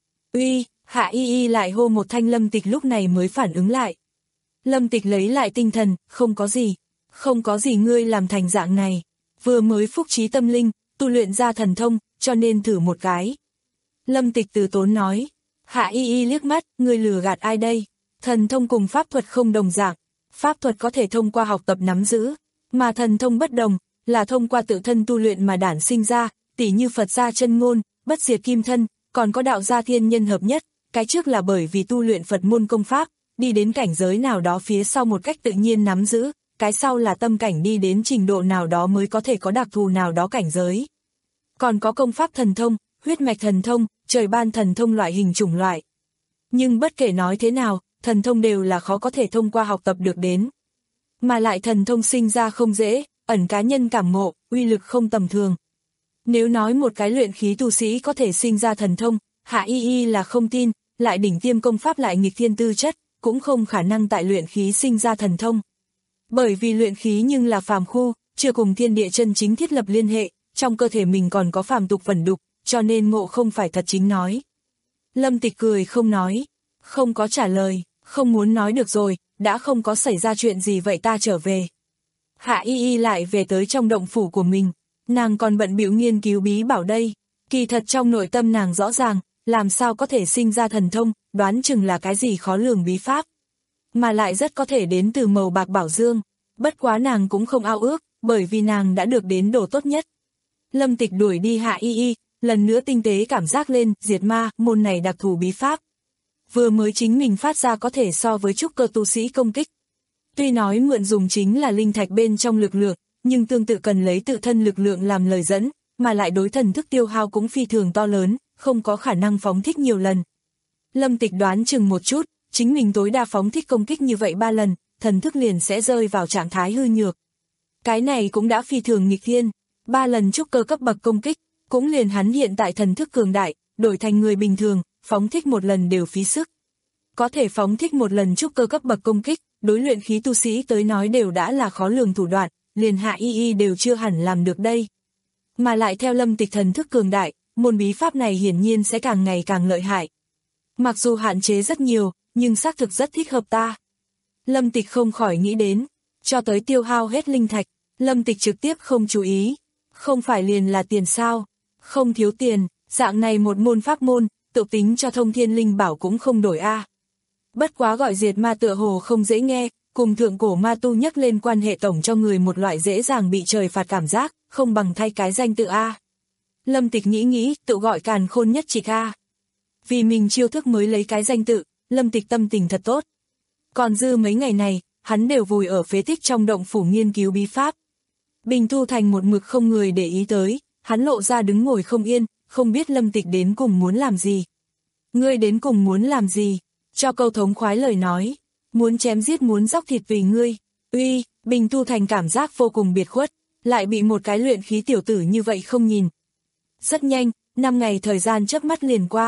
Uy, Hạ Y Y lại hô một thanh, Lâm Tịch lúc này mới phản ứng lại. Lâm Tịch lấy lại tinh thần, không có gì, không có gì, ngươi làm thành dạng này, vừa mới phúc trí tâm linh, tu luyện ra thần thông, cho nên thử một cái. Lâm Tịch từ tốn nói. Hạ Y Y liếc mắt, ngươi lừa gạt ai đây? Thần thông cùng pháp thuật không đồng dạng, pháp thuật có thể thông qua học tập nắm giữ, mà thần thông bất đồng, là thông qua tự thân tu luyện mà đản sinh ra, tỉ như Phật gia chân ngôn, bất diệt kim thân, còn có đạo gia thiên nhân hợp nhất, cái trước là bởi vì tu luyện Phật môn công pháp, đi đến cảnh giới nào đó phía sau một cách tự nhiên nắm giữ, cái sau là tâm cảnh đi đến trình độ nào đó mới có thể có đặc thù nào đó cảnh giới. Còn có công pháp thần thông, huyết mạch thần thông, trời ban thần thông loại hình chủng loại. Nhưng bất kể nói thế nào, thần thông đều là khó có thể thông qua học tập được đến. Mà lại thần thông sinh ra không dễ, ẩn cá nhân cảm ngộ, uy lực không tầm thường. Nếu nói một cái luyện khí tu sĩ có thể sinh ra thần thông, Hạ Y Y là không tin, lại đỉnh tiêm công pháp lại nghịch thiên tư chất, cũng không khả năng tại luyện khí sinh ra thần thông. Bởi vì luyện khí nhưng là phàm khu, chưa cùng thiên địa chân chính thiết lập liên hệ, trong cơ thể mình còn có phàm tục vẩn đục, cho nên ngộ không phải thật chính nói. Lâm Tịch cười không nói, không có trả lời, không muốn nói được rồi, đã không có xảy ra chuyện gì vậy ta trở về. Hạ Y Y lại về tới trong động phủ của mình, nàng còn bận bịu nghiên cứu bí bảo đây, kỳ thật trong nội tâm nàng rõ ràng, làm sao có thể sinh ra thần thông, đoán chừng là cái gì khó lường bí pháp, mà lại rất có thể đến từ màu bạc bảo dương, bất quá nàng cũng không ao ước, bởi vì nàng đã được đến đồ tốt nhất. Lâm Tịch đuổi đi Hạ Y Y, lần nữa tinh tế cảm giác lên, diệt ma, môn này đặc thù bí pháp. Vừa mới chính mình phát ra có thể so với trúc cơ tu sĩ công kích. Tuy nói mượn dùng chính là linh thạch bên trong lực lượng, nhưng tương tự cần lấy tự thân lực lượng làm lời dẫn, mà lại đối thần thức tiêu hao cũng phi thường to lớn, không có khả năng phóng thích nhiều lần. Lâm Tịch đoán chừng một chút, chính mình tối đa phóng thích công kích như vậy ba lần, thần thức liền sẽ rơi vào trạng thái hư nhược. Cái này cũng đã phi thường nghịch thiên, ba lần trúc cơ cấp bậc công kích, cũng liền hắn hiện tại thần thức cường đại, đổi thành người bình thường, phóng thích một lần đều phí sức. Có thể phóng thích một lần trúc cơ cấp bậc công kích, đối luyện khí tu sĩ tới nói đều đã là khó lường thủ đoạn, liền Hạ Y Y đều chưa hẳn làm được đây. Mà lại theo Lâm Tịch thần thức cường đại, môn bí pháp này hiển nhiên sẽ càng ngày càng lợi hại. Mặc dù hạn chế rất nhiều, nhưng xác thực rất thích hợp ta. Lâm Tịch không khỏi nghĩ đến, cho tới tiêu hao hết linh thạch, Lâm Tịch trực tiếp không chú ý. Không phải liền là tiền sao? Không thiếu tiền, dạng này một môn pháp môn, tự tính cho thông thiên linh bảo cũng không đổi a. À. Bất quá gọi diệt ma tựa hồ không dễ nghe, cùng thượng cổ ma tu nhắc lên quan hệ tổng cho người một loại dễ dàng bị trời phạt cảm giác, không bằng thay cái danh tự a. Lâm Tịch nghĩ nghĩ, tự gọi càn khôn nhất trịch a. Vì mình chiêu thức mới lấy cái danh tự, Lâm Tịch tâm tình thật tốt. Còn dư mấy ngày này, hắn đều vùi ở phế tích trong động phủ nghiên cứu bí pháp. Bình Tu Thành một mực không người để ý tới, hắn lộ ra đứng ngồi không yên, không biết Lâm Tịch đến cùng muốn làm gì. Ngươi đến cùng muốn làm gì? Cho câu thống khoái lời nói, muốn chém giết muốn dóc thịt vì ngươi. Uy, Bình Tu Thành cảm giác vô cùng biệt khuất, lại bị một cái luyện khí tiểu tử như vậy không nhìn. Rất nhanh, năm ngày thời gian chớp mắt liền qua,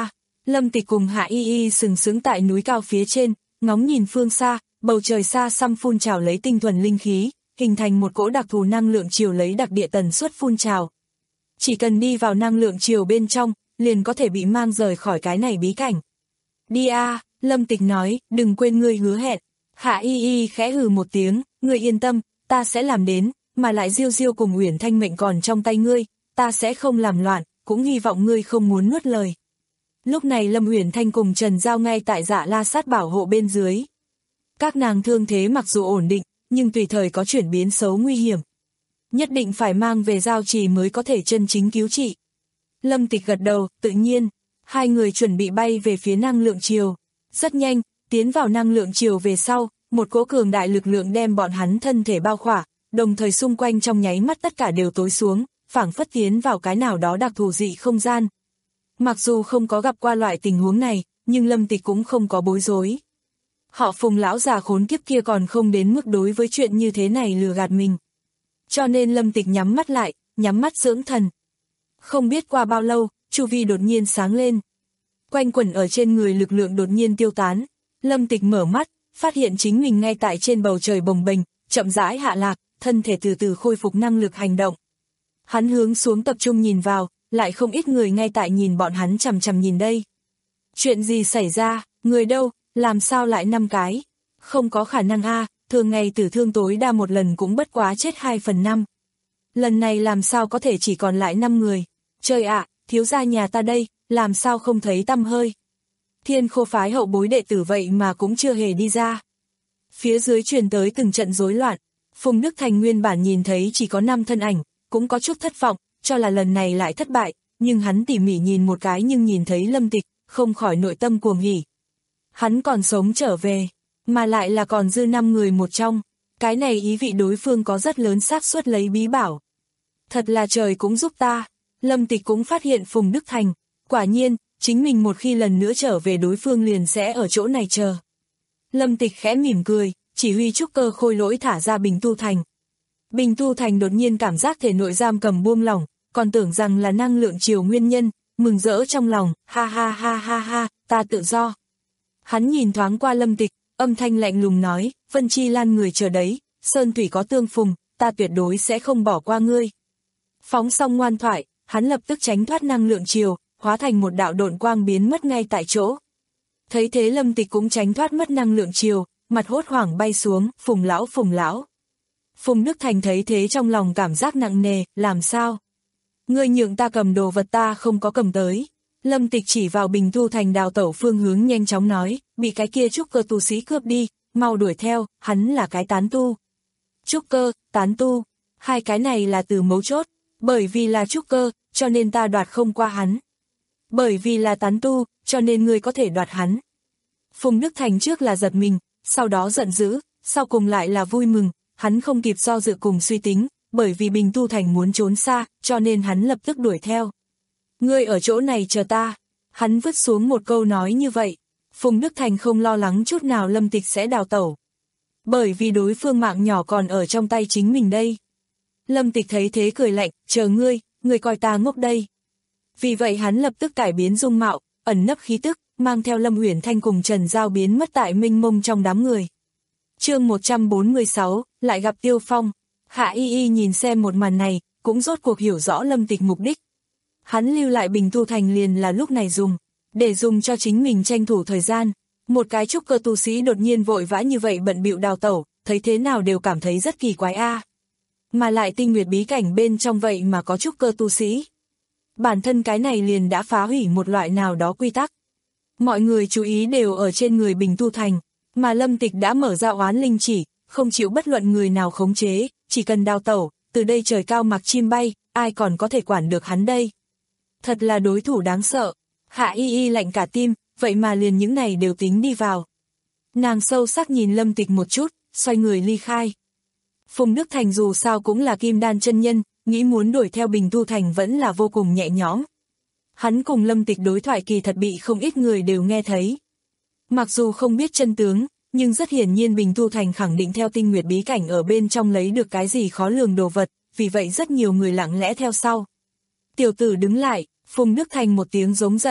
Lâm Tịch cùng Hạ Y Y sừng sững tại núi cao phía trên, ngóng nhìn phương xa, bầu trời xa xăm phun trào lấy tinh thuần linh khí, hình thành một cỗ đặc thù năng lượng chiều lấy đặc địa tần suất phun trào. Chỉ cần đi vào năng lượng chiều bên trong, liền có thể bị mang rời khỏi cái này bí cảnh. Đi a, Lâm Tịch nói, đừng quên ngươi hứa hẹn. Hạ Y Y khẽ hừ một tiếng, ngươi yên tâm, ta sẽ làm đến, mà lại Diêu Diêu cùng Uyển Thanh mệnh còn trong tay ngươi, ta sẽ không làm loạn, cũng hy vọng ngươi không muốn nuốt lời. Lúc này Lâm Uyển Thanh cùng Trần Giao ngay tại Dạ La Sát bảo hộ bên dưới. Các nàng thương thế mặc dù ổn định, nhưng tùy thời có chuyển biến xấu nguy hiểm. Nhất định phải mang về giao trì mới có thể chân chính cứu trị. Lâm Tịch gật đầu, tự nhiên, hai người chuẩn bị bay về phía năng lượng chiều. Rất nhanh, tiến vào năng lượng chiều về sau, một cỗ cường đại lực lượng đem bọn hắn thân thể bao khỏa, đồng thời xung quanh trong nháy mắt tất cả đều tối xuống, phảng phất tiến vào cái nào đó đặc thù dị không gian. Mặc dù không có gặp qua loại tình huống này, nhưng Lâm Tịch cũng không có bối rối. Họ Phùng lão già khốn kiếp kia còn không đến mức đối với chuyện như thế này lừa gạt mình. Cho nên Lâm Tịch nhắm mắt lại, nhắm mắt dưỡng thần. Không biết qua bao lâu, chu vi đột nhiên sáng lên. Quanh quẩn ở trên người lực lượng đột nhiên tiêu tán. Lâm Tịch mở mắt, phát hiện chính mình ngay tại trên bầu trời bồng bềnh, chậm rãi hạ lạc, thân thể từ từ khôi phục năng lực hành động. Hắn hướng xuống tập trung nhìn vào, lại không ít người ngay tại nhìn bọn hắn chằm chằm nhìn đây. Chuyện gì xảy ra, người đâu, làm sao lại năm cái? Không có khả năng a, thường ngày tử thương tối đa một lần cũng bất quá chết hai phần năm. Lần này làm sao có thể chỉ còn lại năm người? Trời ạ, thiếu gia nhà ta đây, làm sao không thấy tăm hơi? Thiên Khô phái hậu bối đệ tử vậy mà cũng chưa hề đi ra. Phía dưới truyền tới từng trận rối loạn, Phùng Đức Thành nguyên bản nhìn thấy chỉ có năm thân ảnh, cũng có chút thất vọng, cho là lần này lại thất bại, nhưng hắn tỉ mỉ nhìn một cái nhưng nhìn thấy Lâm Tịch, không khỏi nội tâm cuồng hỉ. Hắn còn sống trở về, mà lại là còn dư năm người một trong, cái này ý vị đối phương có rất lớn xác suất lấy bí bảo. Thật là trời cũng giúp ta, Lâm Tịch cũng phát hiện Phùng Đức Thành, quả nhiên, chính mình một khi lần nữa trở về đối phương liền sẽ ở chỗ này chờ. Lâm Tịch khẽ mỉm cười, chỉ huy trúc cơ khôi lỗi thả ra Bình Tu Thành. Bình Tu Thành đột nhiên cảm giác thể nội giam cầm buông lỏng, còn tưởng rằng là năng lượng chiều nguyên nhân, mừng rỡ trong lòng, ha ha ha ha ha, ta tự do. Hắn nhìn thoáng qua Lâm Tịch, âm thanh lạnh lùng nói, Vân Chi Lan người chờ đấy, Sơn Thủy có tương phùng, ta tuyệt đối sẽ không bỏ qua ngươi. Phóng xong ngoan thoại, hắn lập tức tránh thoát năng lượng chiều, hóa thành một đạo độn quang biến mất ngay tại chỗ. Thấy thế Lâm Tịch cũng tránh thoát mất năng lượng chiều, mặt hốt hoảng bay xuống, Phùng lão Phùng lão. Phùng Đức Thành thấy thế trong lòng cảm giác nặng nề, làm sao? Ngươi nhượng ta cầm đồ vật ta không có cầm tới. Lâm Tịch chỉ vào Bình Tu Thành đào tẩu phương hướng nhanh chóng nói, bị cái kia trúc cơ tu sĩ cướp đi, mau đuổi theo, hắn là cái tán tu. Trúc cơ, tán tu, hai cái này là từ mấu chốt, bởi vì là trúc cơ, cho nên ta đoạt không qua hắn. Bởi vì là tán tu, cho nên ngươi có thể đoạt hắn. Phùng Đức Thành trước là giật mình, sau đó giận dữ, sau cùng lại là vui mừng, hắn không kịp do dự cùng suy tính, bởi vì Bình Tu Thành muốn trốn xa, cho nên hắn lập tức đuổi theo. Ngươi ở chỗ này chờ ta. Hắn vứt xuống một câu nói như vậy. Phùng Đức Thành không lo lắng chút nào Lâm Tịch sẽ đào tẩu. Bởi vì đối phương mạng nhỏ còn ở trong tay chính mình đây. Lâm Tịch thấy thế cười lạnh, chờ ngươi, ngươi coi ta ngốc đây. Vì vậy hắn lập tức cải biến dung mạo, ẩn nấp khí tức, mang theo Lâm Uyển Thanh cùng Trần Giao biến mất tại mênh mông trong đám người. Chương một trăm bốn mươi sáu, lại gặp Tiêu Phong. Hạ Y Y nhìn xem một màn này, cũng rốt cuộc hiểu rõ Lâm Tịch mục đích. Hắn lưu lại Bình Tu Thành liền là lúc này dùng, để dùng cho chính mình tranh thủ thời gian. Một cái trúc cơ tu sĩ đột nhiên vội vã như vậy bận bịu đào tẩu, thấy thế nào đều cảm thấy rất kỳ quái a. Mà lại tinh nguyệt bí cảnh bên trong vậy mà có trúc cơ tu sĩ. Bản thân cái này liền đã phá hủy một loại nào đó quy tắc. Mọi người chú ý đều ở trên người Bình Tu Thành, mà Lâm Tịch đã mở ra oán linh chỉ, không chịu bất luận người nào khống chế, chỉ cần đào tẩu, từ đây trời cao mặc chim bay, ai còn có thể quản được hắn đây. Thật là đối thủ đáng sợ. Hạ Y Y lạnh cả tim, vậy mà liền những này đều tính đi vào. Nàng sâu sắc nhìn Lâm Tịch một chút, xoay người ly khai. Phùng Đức Thành dù sao cũng là kim đan chân nhân, nghĩ muốn đuổi theo Bình Tu Thành vẫn là vô cùng nhẹ nhõm. Hắn cùng Lâm Tịch đối thoại kỳ thật bị không ít người đều nghe thấy. Mặc dù không biết chân tướng, nhưng rất hiển nhiên Bình Tu Thành khẳng định theo tinh nguyệt bí cảnh ở bên trong lấy được cái gì khó lường đồ vật, vì vậy rất nhiều người lặng lẽ theo sau. Tiểu tử đứng lại, Phùng Đức Thành một tiếng giống giận,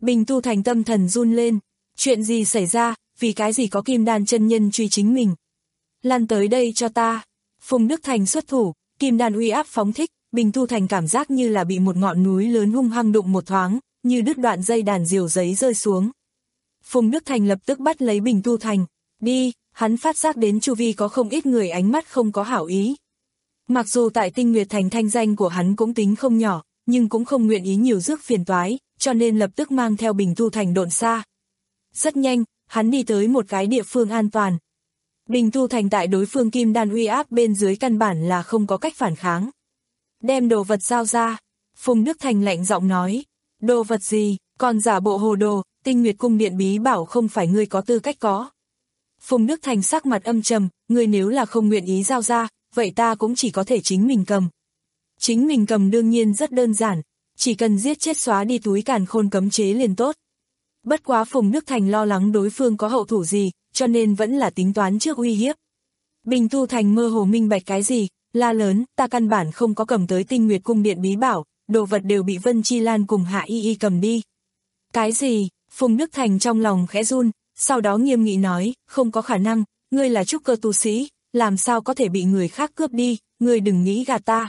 Bình Tu Thành tâm thần run lên, chuyện gì xảy ra, vì cái gì có Kim Đan chân nhân truy chính mình. Lăn tới đây cho ta. Phùng Đức Thành xuất thủ, Kim Đan uy áp phóng thích, Bình Tu Thành cảm giác như là bị một ngọn núi lớn hung hăng đụng một thoáng, như đứt đoạn dây đàn diều giấy rơi xuống. Phùng Đức Thành lập tức bắt lấy Bình Tu Thành, đi, hắn phát giác đến chu vi có không ít người ánh mắt không có hảo ý. Mặc dù tại Tinh Nguyệt Thành thanh danh của hắn cũng tính không nhỏ, nhưng cũng không nguyện ý nhiều rước phiền toái, cho nên lập tức mang theo Bình Tu Thành độn xa. Rất nhanh, hắn đi tới một cái địa phương an toàn. Bình Tu Thành tại đối phương Kim Đan uy áp bên dưới căn bản là không có cách phản kháng. Đem đồ vật giao ra, Phùng Đức Thành lạnh giọng nói, đồ vật gì, còn giả bộ hồ đồ, Tinh Nguyệt cung điện bí bảo không phải ngươi có tư cách có. Phùng Đức Thành sắc mặt âm trầm, ngươi nếu là không nguyện ý giao ra, vậy ta cũng chỉ có thể chính mình cầm. Chính mình cầm đương nhiên rất đơn giản, chỉ cần giết chết xóa đi túi càn khôn cấm chế liền tốt. Bất quá Phùng Đức Thành lo lắng đối phương có hậu thủ gì, cho nên vẫn là tính toán trước uy hiếp. Bình Tu Thành mơ hồ minh bạch cái gì, la lớn, ta căn bản không có cầm tới Tinh Nguyệt cung điện bí bảo, đồ vật đều bị Vân Chi Lan cùng Hạ Y Y cầm đi. Cái gì? Phùng Đức Thành trong lòng khẽ run, sau đó nghiêm nghị nói, không có khả năng, ngươi là trúc cơ tu sĩ, làm sao có thể bị người khác cướp đi, ngươi đừng nghĩ gạt ta.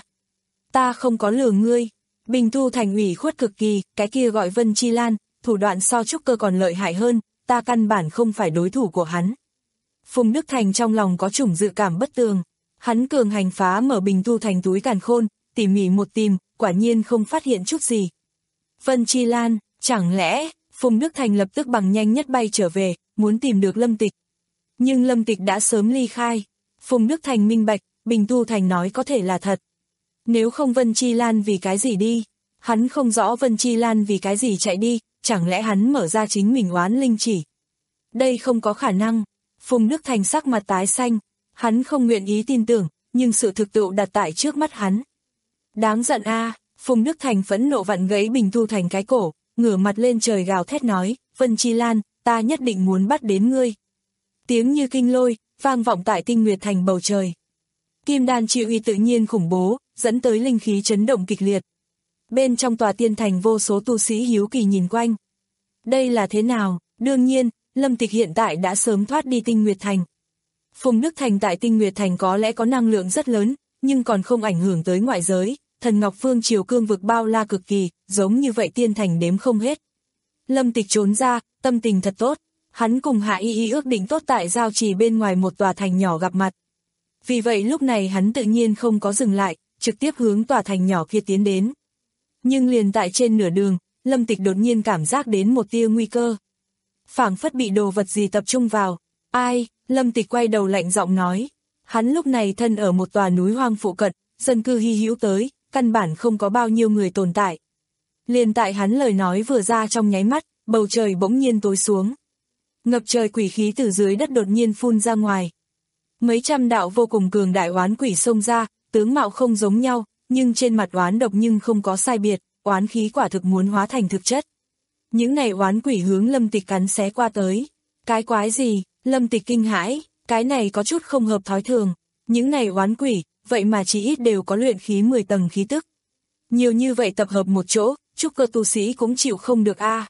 Ta không có lừa ngươi. Bình Tu Thành ủy khuất cực kỳ, cái kia gọi Vân Chi Lan, thủ đoạn so trúc cơ còn lợi hại hơn, ta căn bản không phải đối thủ của hắn. Phùng Đức Thành trong lòng có chủng dự cảm bất tường, hắn cường hành phá mở Bình Tu Thành túi càn khôn, tỉ mỉ một tìm, quả nhiên không phát hiện chút gì. Vân Chi Lan, chẳng lẽ, Phùng Đức Thành lập tức bằng nhanh nhất bay trở về, muốn tìm được Lâm Tịch. Nhưng Lâm Tịch đã sớm ly khai. Phùng Đức Thành minh bạch, Bình Tu Thành nói có thể là thật. Nếu không Vân Chi Lan vì cái gì đi? Hắn không rõ Vân Chi Lan vì cái gì chạy đi, chẳng lẽ hắn mở ra chính mình oán linh chỉ? Đây không có khả năng. Phùng Đức Thành sắc mặt tái xanh, hắn không nguyện ý tin tưởng, nhưng sự thực tựu đặt tại trước mắt hắn. Đáng giận a! À, Phùng Đức Thành phẫn nộ vặn gãy Bình Tu Thành cái cổ, ngửa mặt lên trời gào thét nói, Vân Chi Lan, ta nhất định muốn bắt đến ngươi. Tiếng như kinh lôi, vang vọng tại Tinh Nguyệt Thành bầu trời. Kim đan chi uy tự nhiên khủng bố, dẫn tới linh khí chấn động kịch liệt. Bên trong tòa tiên thành vô số tu sĩ hiếu kỳ nhìn quanh. Đây là thế nào? Đương nhiên, Lâm Tịch hiện tại đã sớm thoát đi Tinh Nguyệt Thành. Phùng Đức Thành tại Tinh Nguyệt Thành có lẽ có năng lượng rất lớn, nhưng còn không ảnh hưởng tới ngoại giới. Thần Ngọc Phương Triều cương vực bao la cực kỳ, giống như vậy tiên thành đếm không hết. Lâm Tịch trốn ra, tâm tình thật tốt. Hắn cùng Hạ Y Y ước định tốt tại giao trì bên ngoài một tòa thành nhỏ gặp mặt. Vì vậy lúc này hắn tự nhiên không có dừng lại, trực tiếp hướng tòa thành nhỏ kia tiến đến. Nhưng liền tại trên nửa đường, Lâm Tịch đột nhiên cảm giác đến một tia nguy cơ. Phảng phất bị đồ vật gì tập trung vào. Ai? Lâm Tịch quay đầu lạnh giọng nói. Hắn lúc này thân ở một tòa núi hoang phụ cận, dân cư hy hữu tới, căn bản không có bao nhiêu người tồn tại. Liền tại hắn lời nói vừa ra trong nháy mắt, bầu trời bỗng nhiên tối xuống. Ngập trời quỷ khí từ dưới đất đột nhiên phun ra ngoài. Mấy trăm đạo vô cùng cường đại oán quỷ xông ra, tướng mạo không giống nhau, nhưng trên mặt oán độc nhưng không có sai biệt, oán khí quả thực muốn hóa thành thực chất. Những này oán quỷ hướng Lâm Tịch cắn xé qua tới. Cái quái gì? Lâm Tịch kinh hãi, cái này có chút không hợp thói thường. Những này oán quỷ, vậy mà chỉ ít đều có luyện khí mười tầng khí tức. Nhiều như vậy tập hợp một chỗ, trúc cơ tu sĩ cũng chịu không được a. À.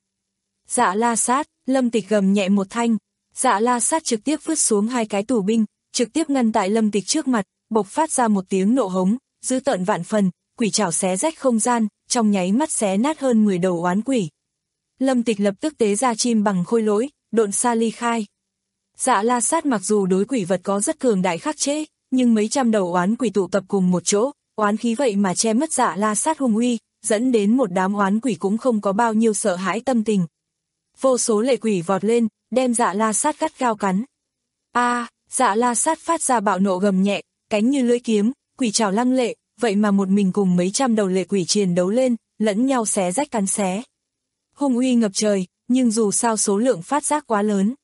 Dạ La Sát, Lâm Tịch gầm nhẹ một thanh, Dạ La Sát trực tiếp vứt xuống hai cái tù binh, trực tiếp ngăn tại Lâm Tịch trước mặt, bộc phát ra một tiếng nộ hống, dữ tợn vạn phần, quỷ trảo xé rách không gian, trong nháy mắt xé nát hơn mười đầu oán quỷ. Lâm Tịch lập tức tế ra chim bằng khôi lỗi, độn xa ly khai. Dạ La Sát mặc dù đối quỷ vật có rất cường đại khắc chế, nhưng mấy trăm đầu oán quỷ tụ tập cùng một chỗ, oán khí vậy mà che mất Dạ La Sát hung uy, dẫn đến một đám oán quỷ cũng không có bao nhiêu sợ hãi tâm tình. Vô số lệ quỷ vọt lên, đem Dạ La Sát gắt gao cắn. A, à, Dạ La Sát phát ra bạo nộ gầm nhẹ, cánh như lưỡi kiếm, quỷ trảo lăng lệ, vậy mà một mình cùng mấy trăm đầu lệ quỷ chiến đấu lên, lẫn nhau xé rách cắn xé. Hung uy ngập trời, nhưng dù sao số lượng phát giác quá lớn.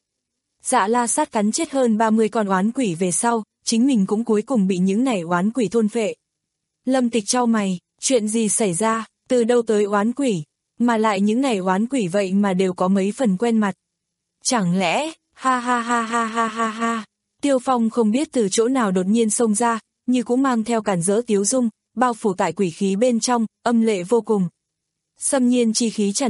Dạ La Sát cắn chết hơn ba mươi con oán quỷ về sau, chính mình cũng cuối cùng bị những này oán quỷ thôn phệ. Lâm Tịch chau mày, chuyện gì xảy ra, từ đâu tới oán quỷ, mà lại những này oán quỷ vậy mà đều có mấy phần quen mặt. Chẳng lẽ, ha ha ha ha ha ha ha, Tiêu Phong không biết từ chỗ nào đột nhiên xông ra, như cũng mang theo cản rỡ tiếu dung, bao phủ tại quỷ khí bên trong, âm lệ vô cùng. Xâm nhiên chi khí tràn ngập,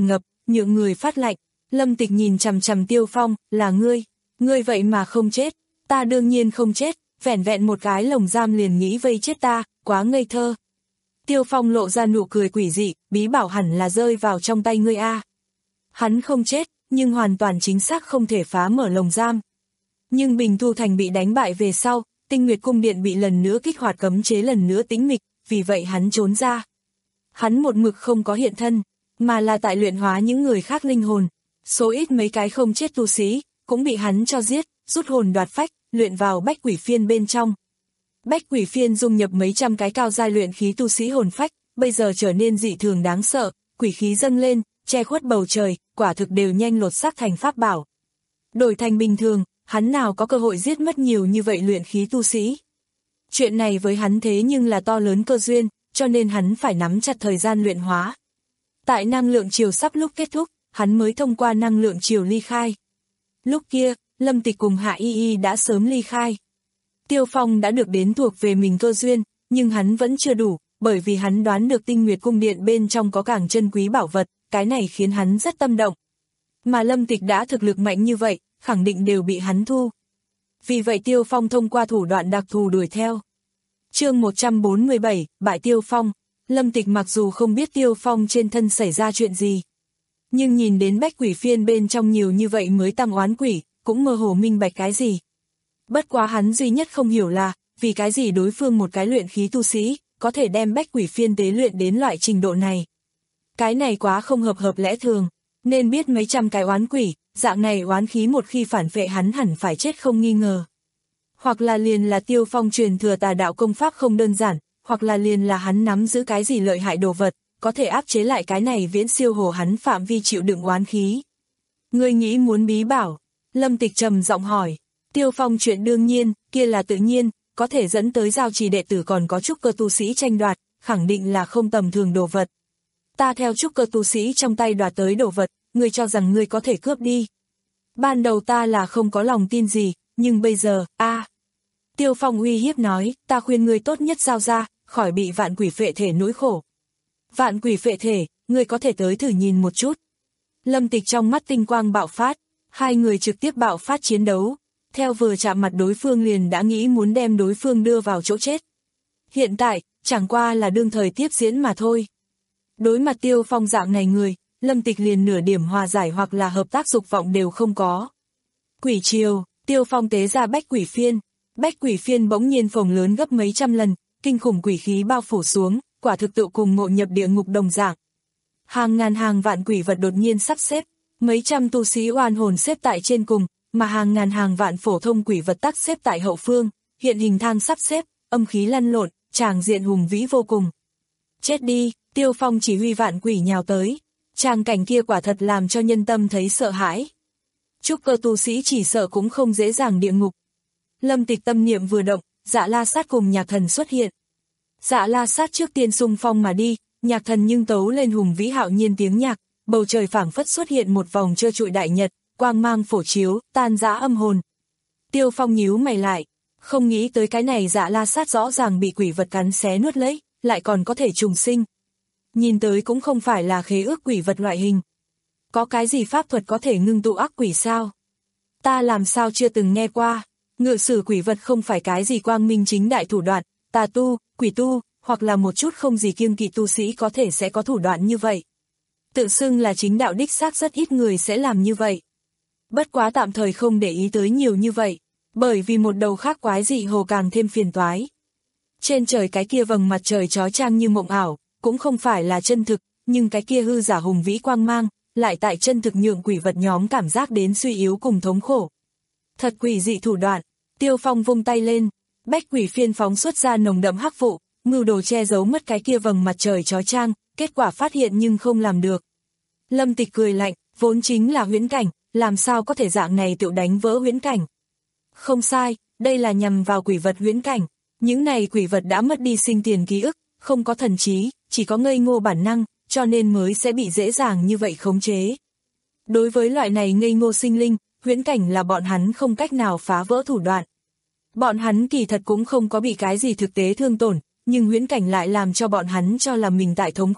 nhượng người phát lạnh. Lâm Tịch nhìn chằm chằm Tiêu Phong, là ngươi, ngươi vậy mà không chết, ta đương nhiên không chết, vẻn vẹn một cái lồng giam liền nghĩ vây chết ta, quá ngây thơ. Tiêu Phong lộ ra nụ cười quỷ dị, bí bảo hẳn là rơi vào trong tay ngươi a. Hắn không chết, nhưng hoàn toàn chính xác không thể phá mở lồng giam. Nhưng Bình Thu Thành bị đánh bại về sau, Tinh Nguyệt Cung Điện bị lần nữa kích hoạt cấm chế lần nữa tĩnh mịch, vì vậy hắn trốn ra. Hắn một mực không có hiện thân, mà là tại luyện hóa những người khác linh hồn. Số ít mấy cái không chết tu sĩ, cũng bị hắn cho giết, rút hồn đoạt phách, luyện vào bách quỷ phiên bên trong. Bách quỷ phiên dung nhập mấy trăm cái cao giai luyện khí tu sĩ hồn phách, bây giờ trở nên dị thường đáng sợ, quỷ khí dâng lên, che khuất bầu trời, quả thực đều nhanh lột xác thành pháp bảo. Đổi thành bình thường, hắn nào có cơ hội giết mất nhiều như vậy luyện khí tu sĩ. Chuyện này với hắn thế nhưng là to lớn cơ duyên, cho nên hắn phải nắm chặt thời gian luyện hóa. Tại năng lượng chiều sắp lúc kết thúc, hắn mới thông qua năng lượng chiều ly khai. Lúc kia, Lâm Tịch cùng Hạ Y Y đã sớm ly khai. Tiêu Phong đã được đến thuộc về mình cơ duyên, nhưng hắn vẫn chưa đủ, bởi vì hắn đoán được Tinh Nguyệt Cung Điện bên trong có càng chân quý bảo vật, cái này khiến hắn rất tâm động. Mà Lâm Tịch đã thực lực mạnh như vậy, khẳng định đều bị hắn thu. Vì vậy Tiêu Phong thông qua thủ đoạn đặc thù đuổi theo. Chương một trăm bốn mươi bảy, bại Tiêu Phong. Lâm Tịch mặc dù không biết Tiêu Phong trên thân xảy ra chuyện gì, nhưng nhìn đến bách quỷ phiên bên trong nhiều như vậy mới tăng oán quỷ, cũng mơ hồ minh bạch cái gì. Bất quá hắn duy nhất không hiểu là, vì cái gì đối phương một cái luyện khí tu sĩ, có thể đem bách quỷ phiên tế luyện đến loại trình độ này. Cái này quá không hợp hợp lẽ thường, nên biết mấy trăm cái oán quỷ, dạng này oán khí một khi phản vệ hắn hẳn phải chết không nghi ngờ. Hoặc là liền là Tiêu Phong truyền thừa tà đạo công pháp không đơn giản, hoặc là liền là hắn nắm giữ cái gì lợi hại đồ vật, có thể áp chế lại cái này viễn siêu hồ hắn phạm vi chịu đựng oán khí. Ngươi nghĩ muốn bí bảo? Lâm Tịch trầm giọng hỏi. Tiêu Phong chuyện đương nhiên, kia là tự nhiên, có thể dẫn tới giao trì đệ tử còn có trúc cơ tu sĩ tranh đoạt, khẳng định là không tầm thường đồ vật. Ta theo trúc cơ tu sĩ trong tay đoạt tới đồ vật, ngươi cho rằng ngươi có thể cướp đi. Ban đầu ta là không có lòng tin gì, nhưng bây giờ, a à. Tiêu Phong uy hiếp nói, ta khuyên ngươi tốt nhất giao ra, khỏi bị vạn quỷ phệ thể nỗi khổ. Vạn quỷ phệ thể, ngươi có thể tới thử nhìn một chút. Lâm Tịch trong mắt tinh quang bạo phát, hai người trực tiếp bạo phát chiến đấu. Theo vừa chạm mặt đối phương liền đã nghĩ muốn đem đối phương đưa vào chỗ chết. Hiện tại, chẳng qua là đương thời tiếp diễn mà thôi. Đối mặt Tiêu Phong dạng này người, Lâm Tịch liền nửa điểm hòa giải hoặc là hợp tác dục vọng đều không có. Quỷ triều, Tiêu Phong tế ra bách quỷ phiên. Bách quỷ phiên bỗng nhiên phồng lớn gấp mấy trăm lần, kinh khủng quỷ khí bao phủ xuống, quả thực tự cùng ngộ nhập địa ngục đồng dạng. Hàng ngàn hàng vạn quỷ vật đột nhiên sắp xếp, mấy trăm tu sĩ oan hồn xếp tại trên cùng, mà hàng ngàn hàng vạn phổ thông quỷ vật tắc xếp tại hậu phương, hiện hình thang sắp xếp, âm khí lăn lộn, tràng diện hùng vĩ vô cùng. Chết đi, Tiêu Phong chỉ huy vạn quỷ nhào tới, tràng cảnh kia quả thật làm cho nhân tâm thấy sợ hãi. Trúc cơ tu sĩ chỉ sợ cũng không dễ dàng địa ngục. Lâm Tịch tâm niệm vừa động, Dạ La Sát cùng Nhạc Thần xuất hiện. Dạ La Sát trước tiên xung phong mà đi, Nhạc Thần nhưng tấu lên hùng vĩ hạo nhiên tiếng nhạc, bầu trời phảng phất xuất hiện một vòng trơ trụi đại nhật, quang mang phổ chiếu, tan rã âm hồn. Tiêu Phong nhíu mày lại, không nghĩ tới cái này Dạ La Sát rõ ràng bị quỷ vật cắn xé nuốt lấy, lại còn có thể trùng sinh. Nhìn tới cũng không phải là khế ước quỷ vật loại hình. Có cái gì pháp thuật có thể ngưng tụ ác quỷ sao? Ta làm sao chưa từng nghe qua. Ngự sử quỷ vật không phải cái gì quang minh chính đại thủ đoạn, tà tu, quỷ tu, hoặc là một chút không gì kiêng kỵ tu sĩ có thể sẽ có thủ đoạn như vậy. Tự xưng là chính đạo đích xác rất ít người sẽ làm như vậy. Bất quá tạm thời không để ý tới nhiều như vậy, bởi vì một đầu khác quái dị hồ càng thêm phiền toái. Trên trời cái kia vầng mặt trời chói chang như mộng ảo, cũng không phải là chân thực, nhưng cái kia hư giả hùng vĩ quang mang, lại tại chân thực nhượng quỷ vật nhóm cảm giác đến suy yếu cùng thống khổ. Thật quỷ dị thủ đoạn. Tiêu Phong vung tay lên, bách quỷ phiên phóng xuất ra nồng đậm hắc vụ, mưu đồ che giấu mất cái kia vầng mặt trời chói chang, kết quả phát hiện nhưng không làm được. Lâm Tịch cười lạnh, vốn chính là huyễn cảnh, làm sao có thể dạng này tự đánh vỡ huyễn cảnh. Không sai, đây là nhằm vào quỷ vật huyễn cảnh, những này quỷ vật đã mất đi sinh tiền ký ức, không có thần trí, chỉ có ngây ngô bản năng, cho nên mới sẽ bị dễ dàng như vậy khống chế. Đối với loại này ngây ngô sinh linh, huyễn cảnh là bọn hắn không cách nào phá vỡ thủ đoạn. Bọn hắn kỳ thật cũng không có bị cái gì thực tế thương tổn, nhưng huyễn cảnh lại làm cho bọn hắn cho là mình tại thống khổ,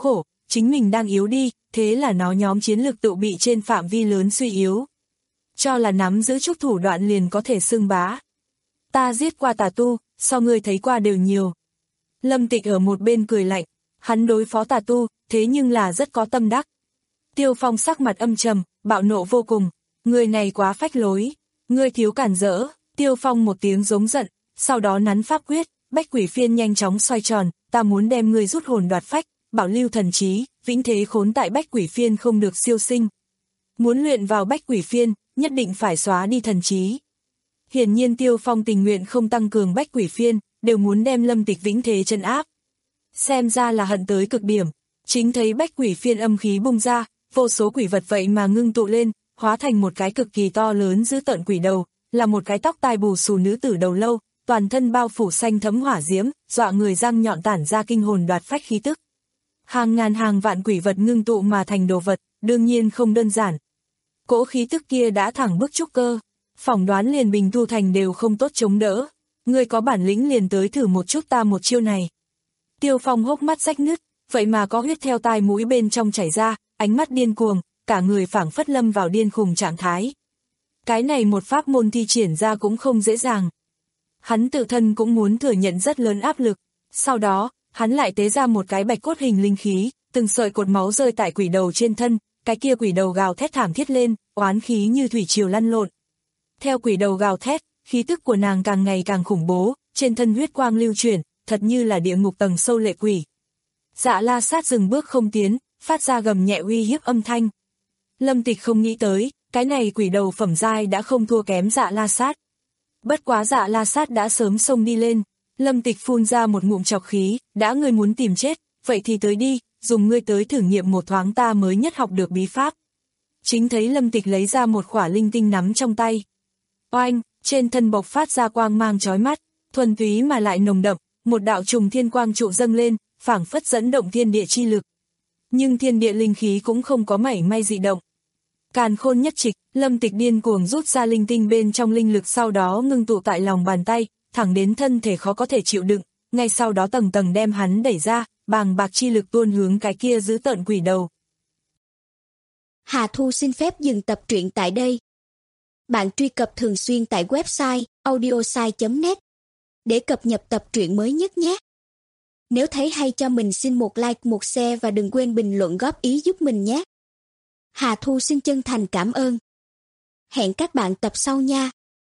chính mình đang yếu đi, thế là nó nhóm chiến lực tự bị trên phạm vi lớn suy yếu. Cho là nắm giữ chút thủ đoạn liền có thể xưng bá. Ta giết qua tà tu, so ngươi thấy qua đều nhiều. Lâm Tịch ở một bên cười lạnh, hắn đối phó tà tu, thế nhưng là rất có tâm đắc. Tiêu Phong sắc mặt âm trầm, bạo nộ vô cùng, người này quá phách lối, ngươi thiếu cản rỡ. Tiêu Phong một tiếng giống giận, sau đó nắn pháp quyết, bách quỷ phiên nhanh chóng xoay tròn, ta muốn đem ngươi rút hồn đoạt phách, bảo lưu thần trí, vĩnh thế khốn tại bách quỷ phiên không được siêu sinh. Muốn luyện vào bách quỷ phiên, nhất định phải xóa đi thần trí. Hiển nhiên Tiêu Phong tình nguyện không tăng cường bách quỷ phiên, đều muốn đem Lâm Tịch vĩnh thế trấn áp. Xem ra là hận tới cực điểm, chính thấy bách quỷ phiên âm khí bung ra, vô số quỷ vật vậy mà ngưng tụ lên, hóa thành một cái cực kỳ to lớn dữ tợn quỷ đầu, là một cái tóc tai bù xù nữ tử đầu lâu, toàn thân bao phủ xanh thấm hỏa diễm, dọa người răng nhọn tản ra kinh hồn đoạt phách khí tức. Hàng ngàn hàng vạn quỷ vật ngưng tụ mà thành đồ vật, đương nhiên không đơn giản. Cỗ khí tức kia đã thẳng bức trúc cơ, phỏng đoán liền Bình Tu Thành đều không tốt chống đỡ. Ngươi có bản lĩnh liền tới thử một chút ta một chiêu này. Tiêu Phong hốc mắt rách nứt, vậy mà có huyết theo tai mũi bên trong chảy ra, ánh mắt điên cuồng, cả người phảng phất lâm vào điên khùng trạng thái. Cái này một pháp môn thi triển ra cũng không dễ dàng. Hắn tự thân cũng muốn thừa nhận rất lớn áp lực. Sau đó, hắn lại tế ra một cái bạch cốt hình linh khí, từng sợi cột máu rơi tại quỷ đầu trên thân, cái kia quỷ đầu gào thét thảm thiết lên, oán khí như thủy triều lăn lộn. Theo quỷ đầu gào thét, khí tức của nàng càng ngày càng khủng bố, trên thân huyết quang lưu chuyển, thật như là địa ngục tầng sâu lệ quỷ. Dạ La Sát dừng bước không tiến, phát ra gầm nhẹ uy hiếp âm thanh. Lâm Tịch không nghĩ tới, cái này quỷ đầu phẩm giai đã không thua kém Dạ La Sát. Bất quá Dạ La Sát đã sớm xông đi lên, Lâm Tịch phun ra một ngụm trọc khí, đã ngươi muốn tìm chết, vậy thì tới đi, dùng ngươi tới thử nghiệm một thoáng ta mới nhất học được bí pháp. Chính thấy Lâm Tịch lấy ra một khỏa linh tinh nắm trong tay. Oanh, trên thân bộc phát ra quang mang chói mắt, thuần túy mà lại nồng đậm, một đạo trùng thiên quang trụ dâng lên, phảng phất dẫn động thiên địa chi lực. Nhưng thiên địa linh khí cũng không có mảy may dị động. Càn khôn nhất trịch, Lâm Tịch điên cuồng rút ra linh tinh bên trong linh lực, sau đó ngưng tụ tại lòng bàn tay, thẳng đến thân thể khó có thể chịu đựng, ngay sau đó tầng tầng đem hắn đẩy ra, bàng bạc chi lực tuôn hướng cái kia giữ tợn quỷ đầu. Hà Thu xin phép dừng tập truyện tại đây. Bạn truy cập thường xuyên tại website audiosai chấm net để cập nhật tập truyện mới nhất nhé. Nếu thấy hay cho mình xin một like, một share và đừng quên bình luận góp ý giúp mình nhé. Hà Thu xin chân thành cảm ơn. Hẹn các bạn tập sau nha.